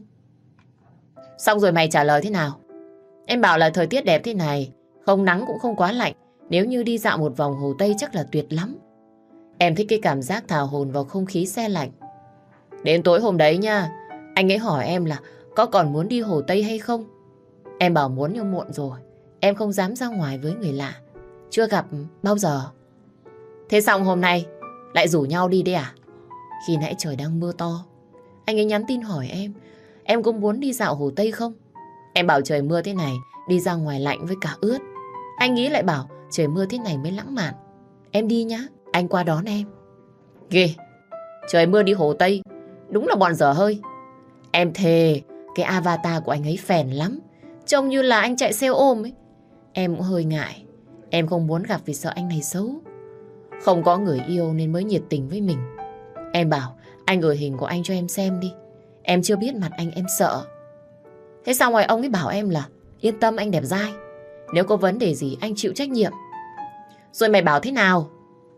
Xong rồi mày trả lời thế nào? Em bảo là thời tiết đẹp thế này, không nắng cũng không quá lạnh. Nếu như đi dạo một vòng Hồ Tây chắc là tuyệt lắm. Em thích cái cảm giác thả hồn vào không khí se lạnh. Đến tối hôm đấy nha, anh ấy hỏi em là có còn muốn đi Hồ Tây hay không. Em bảo muốn nhưng muộn rồi. Em không dám ra ngoài với người lạ, chưa gặp bao giờ. Thế xong hôm nay lại rủ nhau đi đấy à? Khi nãy trời đang mưa to, anh ấy nhắn tin hỏi em cũng muốn đi dạo Hồ Tây không? Em bảo trời mưa thế này, đi ra ngoài lạnh với cả ướt. Anh nghĩ lại bảo trời mưa thế này mới lãng mạn. Em đi nhá, anh qua đón em. Ghê, trời mưa đi Hồ Tây, đúng là bọn dở hơi. Em thề, cái avatar của anh ấy phèn lắm, trông như là anh chạy xe ôm ấy. Em cũng hơi ngại, em không muốn gặp vì sợ anh này xấu. Không có người yêu nên mới nhiệt tình với mình. Em bảo anh gửi hình của anh cho em xem đi. Em chưa biết mặt anh em sợ. Thế xong rồi ông ấy bảo em là yên tâm anh đẹp dai, nếu có vấn đề gì anh chịu trách nhiệm. Rồi mày bảo thế nào?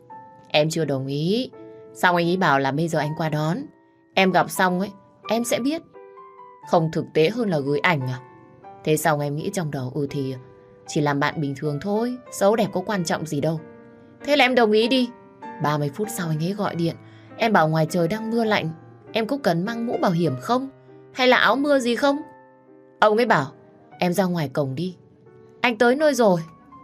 Em chưa đồng ý. Xong anh ấy bảo là bây giờ anh qua đón. Em gặp xong ấy, em sẽ biết. Không thực tế hơn là gửi ảnh à? Thế xong em nghĩ trong đầu thì chỉ làm bạn bình thường thôi, xấu đẹp có quan trọng gì đâu. Thế là em đồng ý đi. 30 phút sau anh ấy gọi điện. Em bảo ngoài trời đang mưa lạnh, em có cần mang mũ bảo hiểm không? Hay là áo mưa gì không? Ông ấy bảo em ra ngoài cổng đi, anh tới nơi rồi.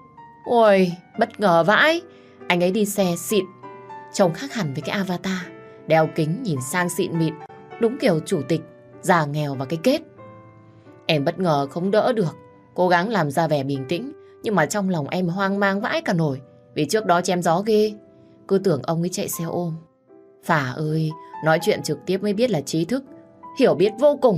Ôi, bất ngờ vãi. Anh ấy đi xe xịn, trông khác hẳn với cái avatar. Đeo kính nhìn sang xịn mịn, đúng kiểu chủ tịch, già nghèo và cái kết. Em bất ngờ không đỡ được, cố gắng làm ra vẻ bình tĩnh. Nhưng mà trong lòng em hoang mang vãi cả nổi, vì trước đó chém gió ghê. Cứ tưởng ông ấy chạy xe ôm. Phà ơi, nói chuyện trực tiếp mới biết là trí thức, hiểu biết vô cùng.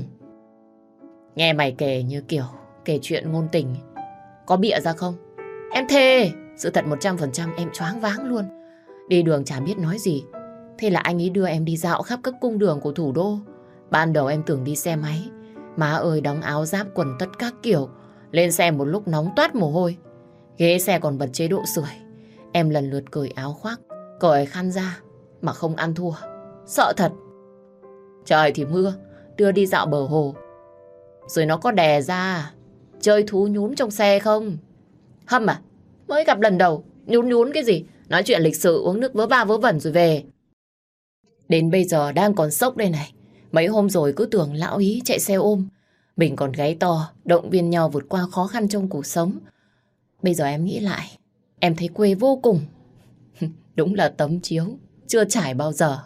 Nghe mày kể như kiểu kể chuyện ngôn tình, có bịa ra không? Em thề, sự thật 100% em choáng váng luôn. Đi đường chả biết nói gì. Thế là anh ấy đưa em đi dạo khắp các cung đường của thủ đô. Ban đầu em tưởng đi xe máy. Má ơi, đóng áo giáp quần tất các kiểu. Lên xe một lúc nóng toát mồ hôi. Ghế xe còn bật chế độ sưởi. Em lần lượt cởi áo khoác, cởi khăn ra, mà không ăn thua. Sợ thật. Trời thì mưa, đưa đi dạo bờ hồ. Rồi nó có đè ra chơi thú nhún trong xe không? Hâm à? Mới gặp lần đầu, nhún nhún cái gì? Nói chuyện lịch sự, uống nước vớ va vớ vẩn rồi về. Đến bây giờ đang còn sốc đây này. Mấy hôm rồi cứ tưởng lão ý chạy xe ôm. Mình còn gáy to, động viên nhau vượt qua khó khăn trong cuộc sống. Bây giờ em nghĩ lại, em thấy quê vô cùng. Đúng là tấm chiếu chưa trải bao giờ.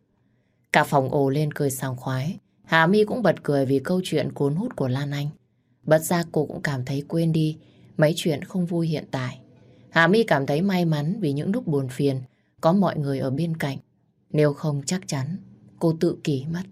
Cả phòng ồ lên cười sảng khoái. Hà My cũng bật cười vì câu chuyện cuốn hút của Lan Anh. Bất giác cô cũng cảm thấy quên đi mấy chuyện không vui hiện tại. Hà My cảm thấy may mắn vì những lúc buồn phiền có mọi người ở bên cạnh. Nếu không chắc chắn cô tự kỷ mất.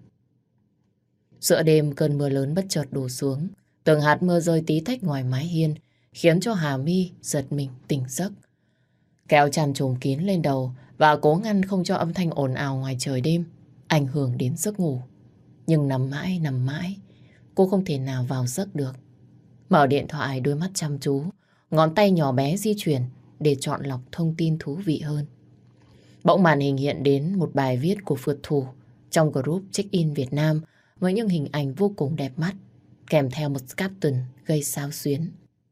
Giữa đêm cơn mưa lớn bất chợt đổ xuống. Từng hạt mưa rơi tí tách ngoài mái hiên khiến cho Hà My giật mình tỉnh giấc. Kéo chăn trùm kín lên đầu và cố ngăn không cho âm thanh ồn ào ngoài trời đêm ảnh hưởng đến giấc ngủ. Nhưng nằm mãi, cô không thể nào vào giấc được. Mở điện thoại, đôi mắt chăm chú, ngón tay nhỏ bé di chuyển để chọn lọc thông tin thú vị hơn. Bỗng màn hình hiện đến một bài viết của phượt thủ trong group Check-in Việt Nam với những hình ảnh vô cùng đẹp mắt, kèm theo một caption gây xao xuyến.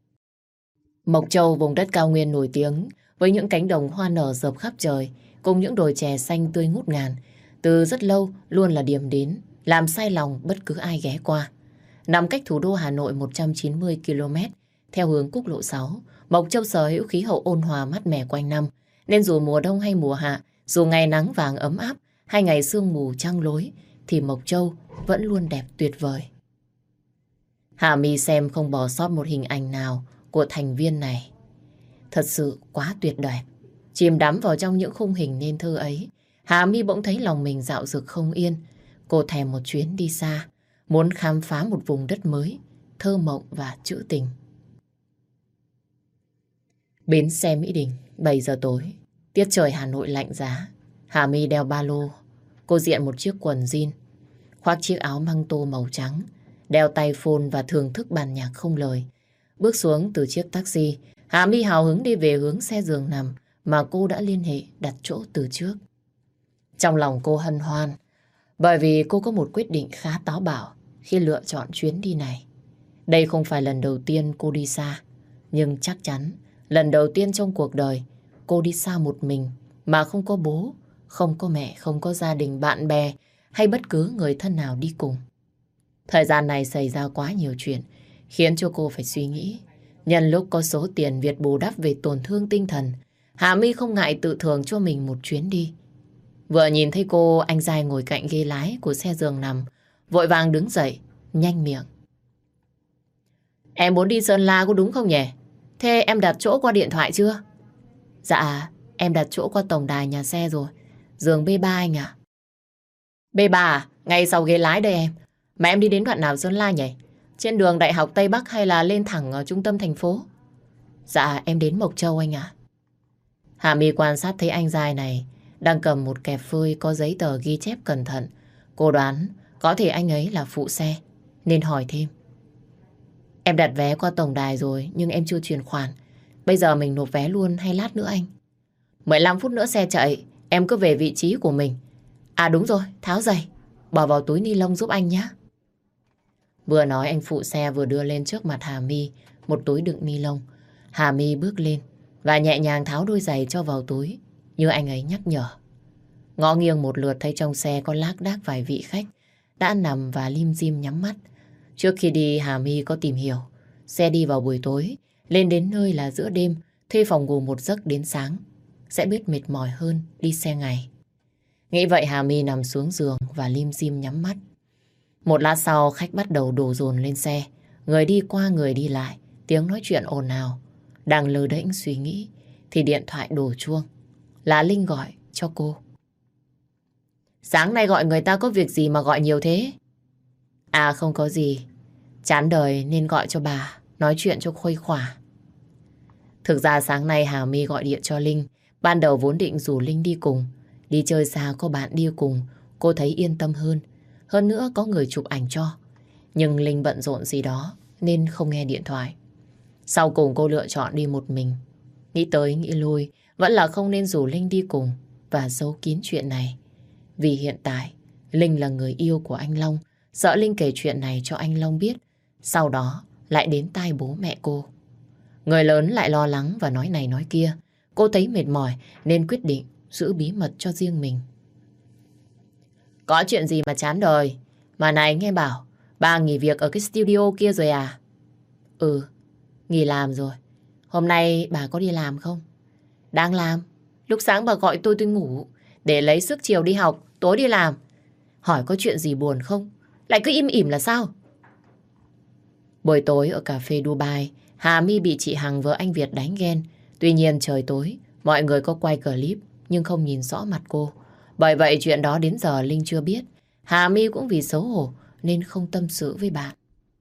Mộc Châu, vùng đất cao nguyên nổi tiếng với những cánh đồng hoa nở rợp khắp trời, cùng những đồi chè xanh tươi ngút ngàn, từ rất lâu luôn là điểm đến, làm say lòng bất cứ ai ghé qua. Nằm cách thủ đô Hà Nội 190 km, theo hướng quốc lộ 6, Mộc Châu sở hữu khí hậu ôn hòa mát mẻ quanh năm, nên dù mùa đông hay mùa hạ, dù ngày nắng vàng ấm áp hay ngày sương mù trăng lối, thì Mộc Châu vẫn luôn đẹp tuyệt vời. Hà My xem không bỏ sót một hình ảnh nào của thành viên này. Thật sự quá tuyệt đẹp. Chìm đắm vào trong những khung hình nên thơ ấy, Hà My bỗng thấy lòng mình dạo dực không yên. Cô thèm một chuyến đi xa, muốn khám phá một vùng đất mới, thơ mộng và trữ tình. Bến xe Mỹ Đình, 7 giờ tối. Tiết trời Hà Nội lạnh giá. Hà My đeo ba lô. Cô diện một chiếc quần jean, khoác chiếc áo măng tô màu trắng, đeo tay phone và thưởng thức bản nhạc không lời. Bước xuống từ chiếc taxi, Hà My hào hứng đi về hướng xe giường nằm mà cô đã liên hệ đặt chỗ từ trước. Trong lòng cô hân hoan, bởi vì cô có một quyết định khá táo bạo khi lựa chọn chuyến đi này. Đây không phải lần đầu tiên cô đi xa, nhưng chắc chắn lần đầu tiên trong cuộc đời cô đi xa một mình mà không có bố, không có mẹ, không có gia đình, bạn bè hay bất cứ người thân nào đi cùng. Thời gian này xảy ra quá nhiều chuyện khiến cho cô phải suy nghĩ. Nhân lúc có số tiền Việt bù đắp về tổn thương tinh thần, Hà My không ngại tự thưởng cho mình một chuyến đi. Vừa nhìn thấy cô, anh Giai ngồi cạnh ghế lái của xe giường nằm, vội vàng đứng dậy, nhanh miệng. Em muốn đi Sơn La có đúng không nhỉ? Thế em đặt chỗ qua điện thoại chưa? Dạ, em đặt chỗ qua tổng đài nhà xe rồi. Giường B3 anh ạ. B3 à? Ngay sau ghế lái đây em. Mà em đi đến đoạn nào Sơn La nhỉ? Trên đường Đại học Tây Bắc hay là lên thẳng ở trung tâm thành phố? Dạ, em đến Mộc Châu anh ạ. Hà My quan sát thấy anh Giai này đang cầm một kẹp phơi có giấy tờ ghi chép cẩn thận. Cô đoán có thể anh ấy là phụ xe, nên hỏi thêm. Em đặt vé qua tổng đài rồi nhưng em chưa chuyển khoản. Bây giờ mình nộp vé luôn hay lát nữa anh? 15 phút nữa xe chạy, em cứ về vị trí của mình. À đúng rồi, tháo giày, bỏ vào túi ni lông giúp anh nhé. Vừa nói anh phụ xe vừa đưa lên trước mặt Hà My một túi đựng ni lông. Hà My bước lên và nhẹ nhàng tháo đôi giày cho vào túi như anh ấy nhắc nhở. Ngó nghiêng một lượt thấy trong xe có lác đác vài vị khách đã nằm và lim dim nhắm mắt. Trước khi đi Hà My có tìm hiểu xe đi vào buổi tối, lên đến nơi là giữa đêm, thuê phòng ngủ một giấc đến sáng sẽ bớt mệt mỏi hơn đi xe ngày. Nghĩ vậy Hà My nằm xuống giường và lim dim nhắm mắt. Một lát sau khách bắt đầu đổ dồn lên xe, người đi qua người đi lại, tiếng nói chuyện ồn ào. Đang lơ đễnh suy nghĩ thì điện thoại đổ chuông. Là Linh gọi cho cô. Sáng nay gọi người ta có việc gì mà gọi nhiều thế? À không có gì, chán đời nên gọi cho bà, nói chuyện cho khuây khỏa. Thực ra sáng nay Hà My gọi điện cho Linh. Ban đầu vốn định rủ Linh đi cùng. Đi chơi xa có bạn đi cùng, cô thấy yên tâm hơn. Hơn nữa có người chụp ảnh cho. Nhưng Linh bận rộn gì đó nên không nghe điện thoại. Sau cùng cô lựa chọn đi một mình. Nghĩ tới nghĩ lui, vẫn là không nên rủ Linh đi cùng và giấu kín chuyện này. Vì hiện tại Linh là người yêu của anh Long. Sợ Linh kể chuyện này cho anh Long biết, sau đó lại đến tai bố mẹ cô. Người lớn lại lo lắng và nói này nói kia. Cô thấy mệt mỏi nên quyết định giữ bí mật cho riêng mình. Có chuyện gì mà chán đời? Mà này nghe bảo bà nghỉ việc ở cái studio kia rồi à? Ừ, nghỉ làm rồi. Hôm nay bà có đi làm không? Đang làm. Lúc sáng bà gọi tôi ngủ để lấy sức chiều đi học, tối đi làm. Hỏi có chuyện gì buồn không? Lại cứ im ỉm là sao? Buổi tối ở cà phê Dubai, Hà My bị chị Hằng vợ anh Việt đánh ghen. Tuy nhiên trời tối, mọi người có quay clip nhưng không nhìn rõ mặt cô. Bởi vậy chuyện đó đến giờ Linh chưa biết. Hà My cũng vì xấu hổ nên không tâm sự với bạn.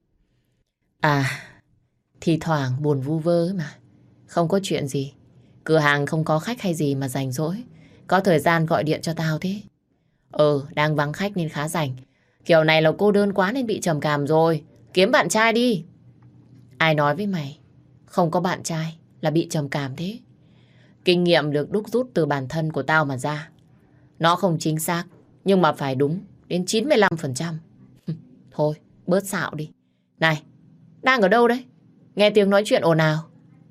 À, thì thoảng buồn vu vơ mà. Không có chuyện gì. Cửa hàng không có khách hay gì mà rảnh rỗi. Có thời gian gọi điện cho tao thế. Đang vắng khách nên khá rảnh. Kiểu này là cô đơn quá nên bị trầm cảm rồi. Kiếm bạn trai đi. Ai nói với mày không có bạn trai là bị trầm cảm thế? Kinh nghiệm được đúc rút từ bản thân của tao mà ra. Nó không chính xác nhưng mà phải đúng đến 95%. Thôi bớt xạo đi. Này, đang ở đâu đấy? Nghe tiếng nói chuyện ồn ào.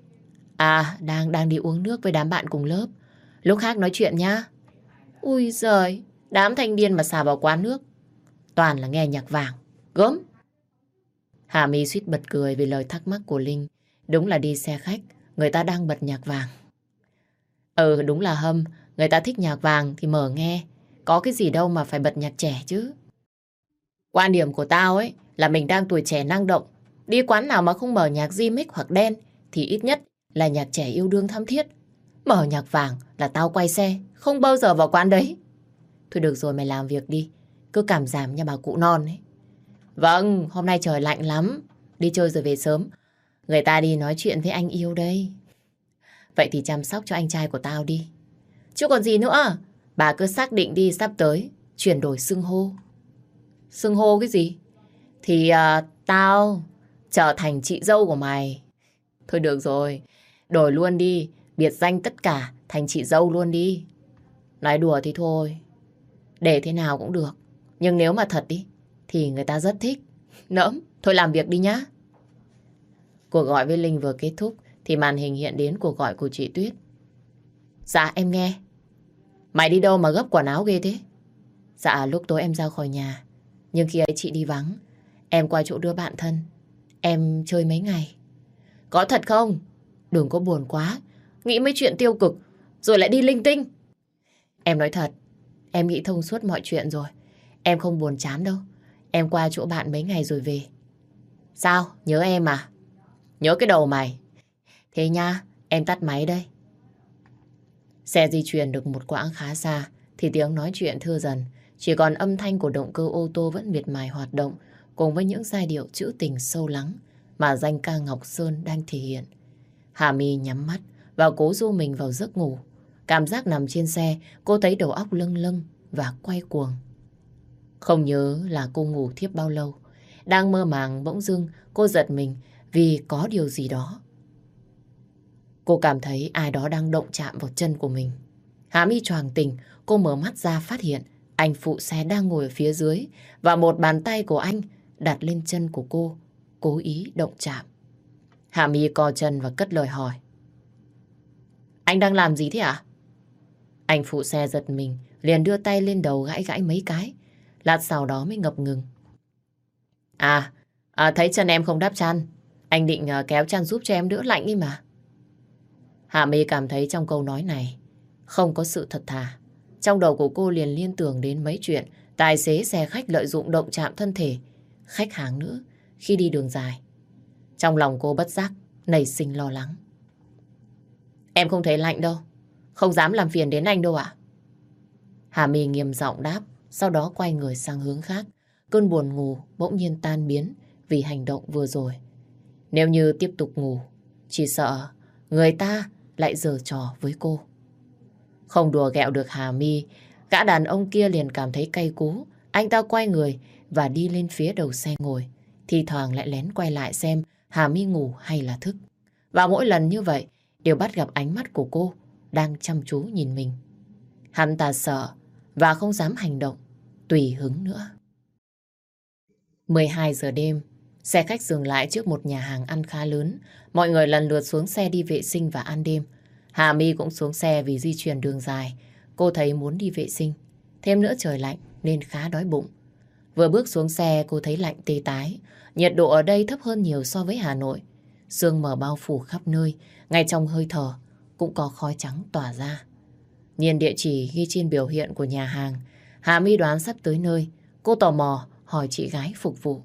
À, đang đi uống nước với đám bạn cùng lớp. Lúc khác nói chuyện nhá. Ui giời, đám thanh niên mà xà vào quán nước toàn là nghe nhạc vàng. Gớm. Hà My suýt bật cười vì lời thắc mắc của Linh. Đúng là đi xe khách, người ta đang bật nhạc vàng. Đúng là hâm, người ta thích nhạc vàng thì mở nghe. Có cái gì đâu mà phải bật nhạc trẻ chứ. Quan điểm của tao ấy là mình đang tuổi trẻ năng động. Đi quán nào mà không mở nhạc remix hoặc đen thì ít nhất là nhạc trẻ yêu đương thắm thiết. Mở nhạc vàng là tao quay xe, không bao giờ vào quán đấy. Thôi được rồi, mày làm việc đi, cứ cảm giảm nha bà cụ non ấy. Vâng, hôm nay trời lạnh lắm, đi chơi rồi về sớm. Người ta đi nói chuyện với anh yêu đây. Vậy thì chăm sóc cho anh trai của tao đi. Chứ còn gì nữa, bà cứ xác định đi, sắp tới chuyển đổi xưng hô. Xưng hô cái gì? Thì tao trở thành chị dâu của mày. Thôi được rồi, đổi luôn đi. biệt danh tất cả thành chị dâu luôn đi. Nói đùa thì thôi, để thế nào cũng được. Nhưng nếu mà thật đi, thì người ta rất thích. Nỡm, thôi làm việc đi nhá. Cuộc gọi với Linh vừa kết thúc thì màn hình hiện đến cuộc gọi của chị Tuyết. Dạ em nghe. Mày đi đâu mà gấp quần áo ghê thế? Dạ lúc tối em ra khỏi nhà, nhưng khi ấy chị đi vắng. Em qua chỗ đứa bạn thân, em chơi mấy ngày. Có thật không? Đừng có buồn quá, nghĩ mấy chuyện tiêu cực rồi lại đi linh tinh. Em nói thật, em nghĩ thông suốt mọi chuyện rồi. Em không buồn chán đâu. Em qua chỗ bạn mấy ngày rồi về. Sao? Nhớ em à? Nhớ cái đầu mày. Thế nha, em tắt máy đây. Xe di chuyển được một quãng khá xa thì tiếng nói chuyện thưa dần. Chỉ còn âm thanh của động cơ ô tô vẫn miệt mài hoạt động cùng với những giai điệu trữ tình sâu lắng mà danh ca Ngọc Sơn đang thể hiện. Hà My nhắm mắt và cố du mình vào giấc ngủ. Cảm giác nằm trên xe, cô thấy đầu óc lâng lâng và quay cuồng. Không nhớ là cô ngủ thiếp bao lâu. Đang mơ màng bỗng dưng cô giật mình vì có điều gì đó. Cô cảm thấy ai đó đang động chạm vào chân của mình. Hà My choàng tỉnh, cô mở mắt ra phát hiện anh phụ xe đang ngồi ở phía dưới và một bàn tay của anh đặt lên chân của cô, cố ý động chạm. Hà My co chân và cất lời hỏi. Anh đang làm gì thế ạ? Anh phụ xe giật mình, liền đưa tay lên đầu gãi gãi mấy cái. Lát sau đó mới ngập ngừng. Thấy chân em không đắp chăn. Anh định kéo chăn giúp cho em đỡ lạnh ấy mà. Hà My cảm thấy trong câu nói này không có sự thật thà. Trong đầu của cô liền liên tưởng đến mấy chuyện tài xế xe khách lợi dụng động chạm thân thể khách hàng nữa khi đi đường dài. Trong lòng cô bất giác nảy sinh lo lắng. Em không thấy lạnh đâu. Không dám làm phiền đến anh đâu ạ. Hà My nghiêm giọng đáp, sau đó quay người sang hướng khác. Cơn buồn ngủ bỗng nhiên tan biến vì hành động vừa rồi. Nếu như tiếp tục ngủ, chỉ sợ người ta lại giở trò với cô. Không đùa ghẹo được Hà My, gã đàn ông kia liền cảm thấy cay cú. Anh ta quay người và đi lên phía đầu xe ngồi. Thì thoảng lại lén quay lại xem Hà My ngủ hay là thức. Và mỗi lần như vậy đều bắt gặp ánh mắt của cô đang chăm chú nhìn mình. Hắn ta sợ và không dám hành động tùy hứng nữa. 12 giờ đêm, xe khách dừng lại trước một nhà hàng ăn khá lớn. Mọi người lần lượt xuống xe đi vệ sinh và ăn đêm. Hà My cũng xuống xe vì di chuyển đường dài. Cô thấy muốn đi vệ sinh. Thêm nữa trời lạnh nên khá đói bụng. Vừa bước xuống xe cô thấy lạnh tê tái. Nhiệt độ ở đây thấp hơn nhiều so với Hà Nội. Sương mờ bao phủ khắp nơi. Ngay trong hơi thở cũng có khói trắng tỏa ra. Nhìn địa chỉ ghi trên biểu hiện của nhà hàng, Hà My đoán sắp tới nơi. Cô tò mò hỏi chị gái phục vụ.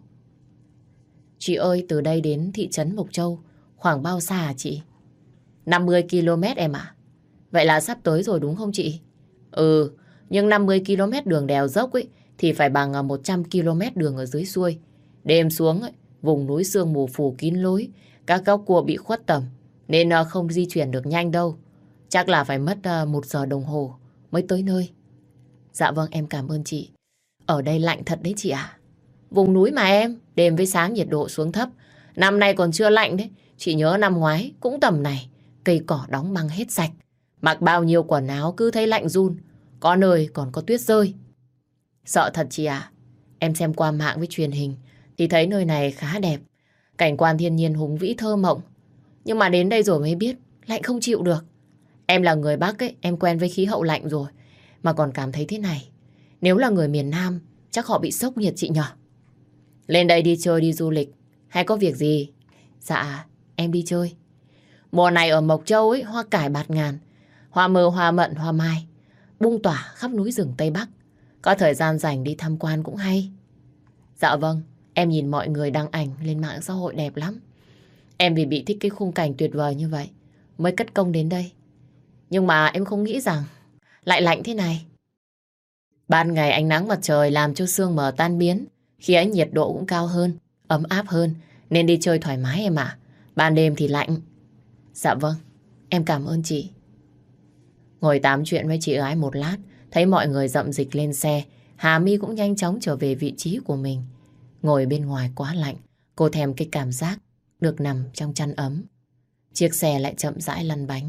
Chị ơi, từ đây đến thị trấn Mộc Châu khoảng bao xa hả chị? 50 km em ạ. Vậy là sắp tới rồi đúng không chị? Ừ, nhưng 50 km đường đèo dốc ấy thì phải bằng 100 km đường ở dưới xuôi. Đêm xuống ấy, vùng núi sương mù phủ kín lối, các góc cua bị khuất tầm nên không di chuyển được nhanh đâu. Chắc là phải mất 1 giờ đồng hồ mới tới nơi. Dạ vâng, em cảm ơn chị. Ở đây lạnh thật đấy chị ạ. Vùng núi mà em, đêm với sáng nhiệt độ xuống thấp. Năm nay còn chưa lạnh đấy. Chị nhớ năm ngoái cũng tầm này, cây cỏ đóng băng hết sạch. Mặc bao nhiêu quần áo cứ thấy lạnh run. Có nơi còn có tuyết rơi. Sợ thật chị ạ. Em xem qua mạng với truyền hình thì thấy nơi này khá đẹp. Cảnh quan thiên nhiên hùng vĩ thơ mộng. Nhưng mà đến đây rồi mới biết lạnh không chịu được. Em là người Bắc ấy, em quen với khí hậu lạnh rồi mà còn cảm thấy thế này. Nếu là người miền Nam chắc họ bị sốc nhiệt chị nhở. Lên đây đi chơi đi du lịch hay có việc gì? Dạ em đi chơi. Mùa này ở Mộc Châu ấy, hoa cải bạt ngàn, hoa mơ, hoa mận, hoa mai bung tỏa khắp núi rừng Tây Bắc. Có thời gian rảnh đi tham quan cũng hay. Dạ vâng, em nhìn mọi người đăng ảnh lên mạng xã hội đẹp lắm. Em vì bị thích cái khung cảnh tuyệt vời như vậy mới cất công đến đây. Nhưng mà em không nghĩ rằng lại lạnh thế này. Ban ngày ánh nắng mặt trời làm cho sương mờ tan biến. Khi ấy nhiệt độ cũng cao hơn, ấm áp hơn nên đi chơi thoải mái em ạ. Ban đêm thì lạnh. Dạ vâng, em cảm ơn chị. Ngồi tám chuyện với chị gái một lát, thấy mọi người dậm dịch lên xe, Hà My cũng nhanh chóng trở về vị trí của mình. Ngồi bên ngoài quá lạnh, cô thèm cái cảm giác được nằm trong chăn ấm. Chiếc xe lại chậm rãi lăn bánh.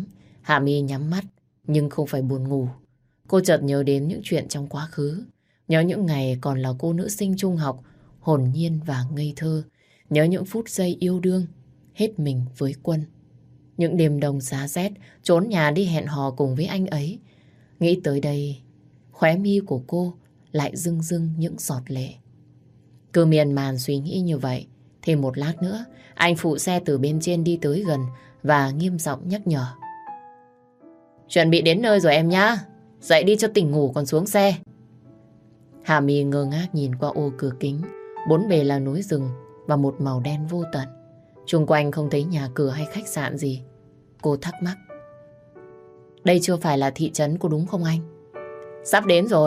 Hà My nhắm mắt nhưng không phải buồn ngủ. Cô chợt nhớ đến những chuyện trong quá khứ. Nhớ những ngày còn là cô nữ sinh trung học, hồn nhiên và ngây thơ. Nhớ những phút giây yêu đương, hết mình với Quân. Những đêm đông giá rét, trốn nhà đi hẹn hò cùng với anh ấy. Nghĩ tới đây, khóe mi của cô lại rưng rưng những giọt lệ. Cứ miên man suy nghĩ như vậy, thì một lát nữa, anh phụ xe từ bên trên đi tới gần và nghiêm giọng nhắc nhở. Chuẩn bị đến nơi rồi em nhá. Dậy đi cho tỉnh ngủ còn xuống xe. Hà My ngơ ngác nhìn qua ô cửa kính. Bốn bề là núi rừng và một màu đen vô tận. Xung quanh không thấy nhà cửa hay khách sạn gì. Cô thắc mắc. Đây chưa phải là thị trấn có đúng không anh? Sắp đến rồi.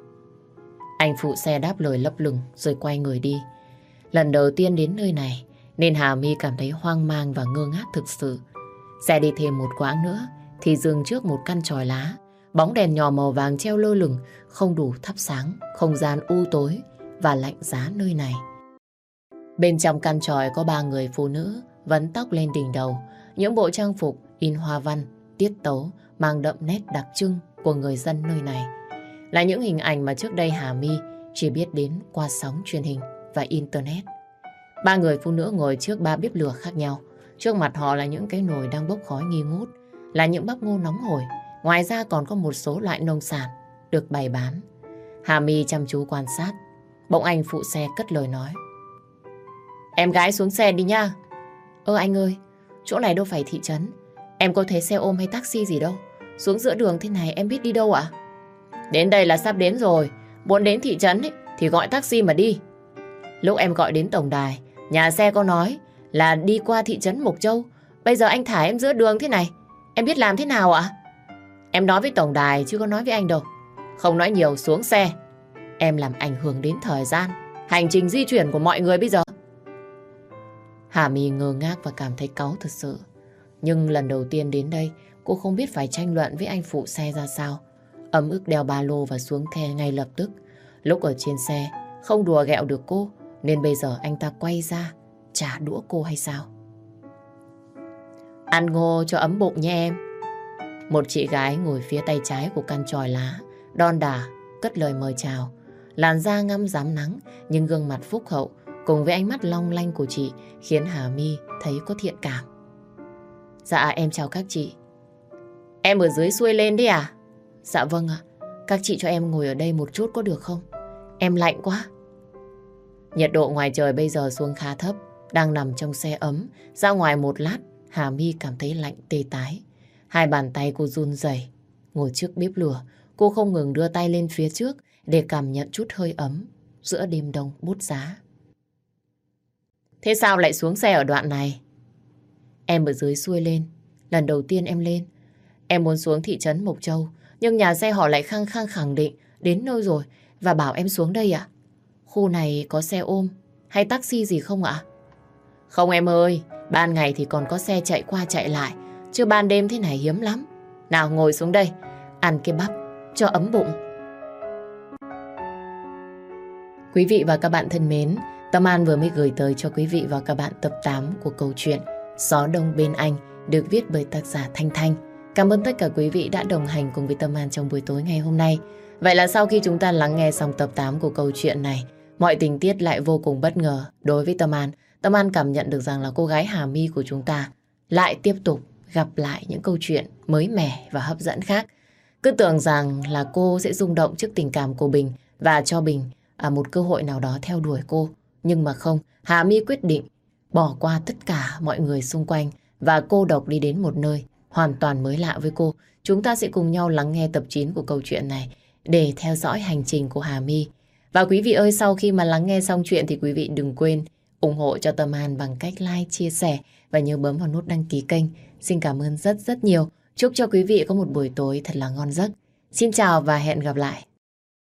Anh phụ xe đáp lời lấp lửng rồi quay người đi. Lần đầu tiên đến nơi này nên Hà My cảm thấy hoang mang và ngơ ngác thực sự. Xe đi thêm một quãng nữa thì dừng trước một căn chòi lá. Bóng đèn nhỏ màu vàng treo lơ lửng không đủ thắp sáng không gian u tối và lạnh giá nơi này. Bên trong căn chòi có 3 người phụ nữ vấn tóc lên đỉnh đầu, những bộ trang phục in hoa văn, tiết tấu mang đậm nét đặc trưng của người dân nơi này. Là những hình ảnh mà trước đây Hà My chỉ biết đến qua sóng truyền hình và internet. 3 người phụ nữ ngồi trước 3 bếp lửa khác nhau. Trước mặt họ là những cái nồi đang bốc khói nghi ngút, là những bắp ngô nóng hổi. Ngoài ra còn có một số loại nông sản được bày bán. Hà My chăm chú quan sát. Bỗng anh phụ xe cất lời nói. Em gái xuống xe đi nha. Anh ơi, chỗ này đâu phải thị trấn. Em có thấy xe ôm hay taxi gì đâu. Xuống giữa đường thế này em biết đi đâu ạ? Đến đây là sắp đến rồi. Muốn đến thị trấn ấy, thì gọi taxi mà đi. Lúc em gọi đến tổng đài, nhà xe có nói là đi qua thị trấn Mộc Châu. Bây giờ anh thả em giữa đường thế này, em biết làm thế nào ạ? Em nói với tổng đài chứ có nói với anh đâu. Không nói nhiều, xuống xe. Em làm ảnh hưởng đến thời gian, hành trình di chuyển của mọi người bây giờ. Hà My ngơ ngác và cảm thấy cáu thật sự. Nhưng lần đầu tiên đến đây, cô không biết phải tranh luận với anh phụ xe ra sao. Ấm ức đeo ba lô và xuống xe ngay lập tức. Lúc ở trên xe, không đùa ghẹo được cô, nên bây giờ anh ta quay ra trả đũa cô hay sao? Ăn ngô cho ấm bụng nha em. Một chị gái ngồi phía tay trái của căn chòi lá, đon đả, cất lời mời chào. Làn da ngăm rám nắng, nhưng gương mặt phúc hậu cùng với ánh mắt long lanh của chị khiến Hà My thấy có thiện cảm. Dạ em chào các chị. Em ở dưới xuôi lên đấy à? Dạ vâng ạ. Các chị cho em ngồi ở đây một chút có được không? Em lạnh quá. Nhiệt độ ngoài trời bây giờ xuống khá thấp. Đang nằm trong xe ấm. Ra ngoài một lát, Hà My cảm thấy lạnh tê tái. Hai bàn tay cô run rẩy. Ngồi trước bếp lửa, cô không ngừng đưa tay lên phía trước để cảm nhận chút hơi ấm giữa đêm đông bút giá. Thế sao lại xuống xe ở đoạn này? Em ở dưới xuôi lên. Lần đầu tiên em lên. Em muốn xuống thị trấn Mộc Châu, nhưng nhà xe họ lại khăng khăng khẳng định đến nơi rồi và bảo em xuống đây ạ. Khu này có xe ôm hay taxi gì không ạ? Không em ơi, ban ngày thì còn có xe chạy qua chạy lại, chứ ban đêm thế này hiếm lắm. Nào ngồi xuống đây, ăn cái bắp cho ấm bụng. Quý vị và các bạn thân mến, Tâm An vừa mới gửi tới cho quý vị và các bạn tập 8 của câu chuyện Gió Đông Bên Anh được viết bởi tác giả Thanh Thanh. Cảm ơn tất cả quý vị đã đồng hành cùng với Tâm An trong buổi tối ngày hôm nay. Vậy là sau khi chúng ta lắng nghe xong tập 8 của câu chuyện này, mọi tình tiết lại vô cùng bất ngờ đối với Tâm An. Tâm An cảm nhận được rằng là cô gái Hà My của chúng ta lại tiếp tục gặp lại những câu chuyện mới mẻ và hấp dẫn khác. Cứ tưởng rằng là cô sẽ rung động trước tình cảm của Bình và cho Bình một cơ hội nào đó theo đuổi cô. Nhưng mà không, Hà My quyết định bỏ qua tất cả mọi người xung quanh và cô độc đi đến một nơi hoàn toàn mới lạ với cô. Chúng ta sẽ cùng nhau lắng nghe tập 9 của câu chuyện này để theo dõi hành trình của Hà My. Và quý vị ơi, sau khi mà lắng nghe xong chuyện thì quý vị đừng quên ủng hộ cho Tâm An bằng cách like, chia sẻ và nhớ bấm vào nút đăng ký kênh. Xin cảm ơn rất rất nhiều. Chúc cho quý vị có một buổi tối thật là ngon giấc. Xin chào và hẹn gặp lại.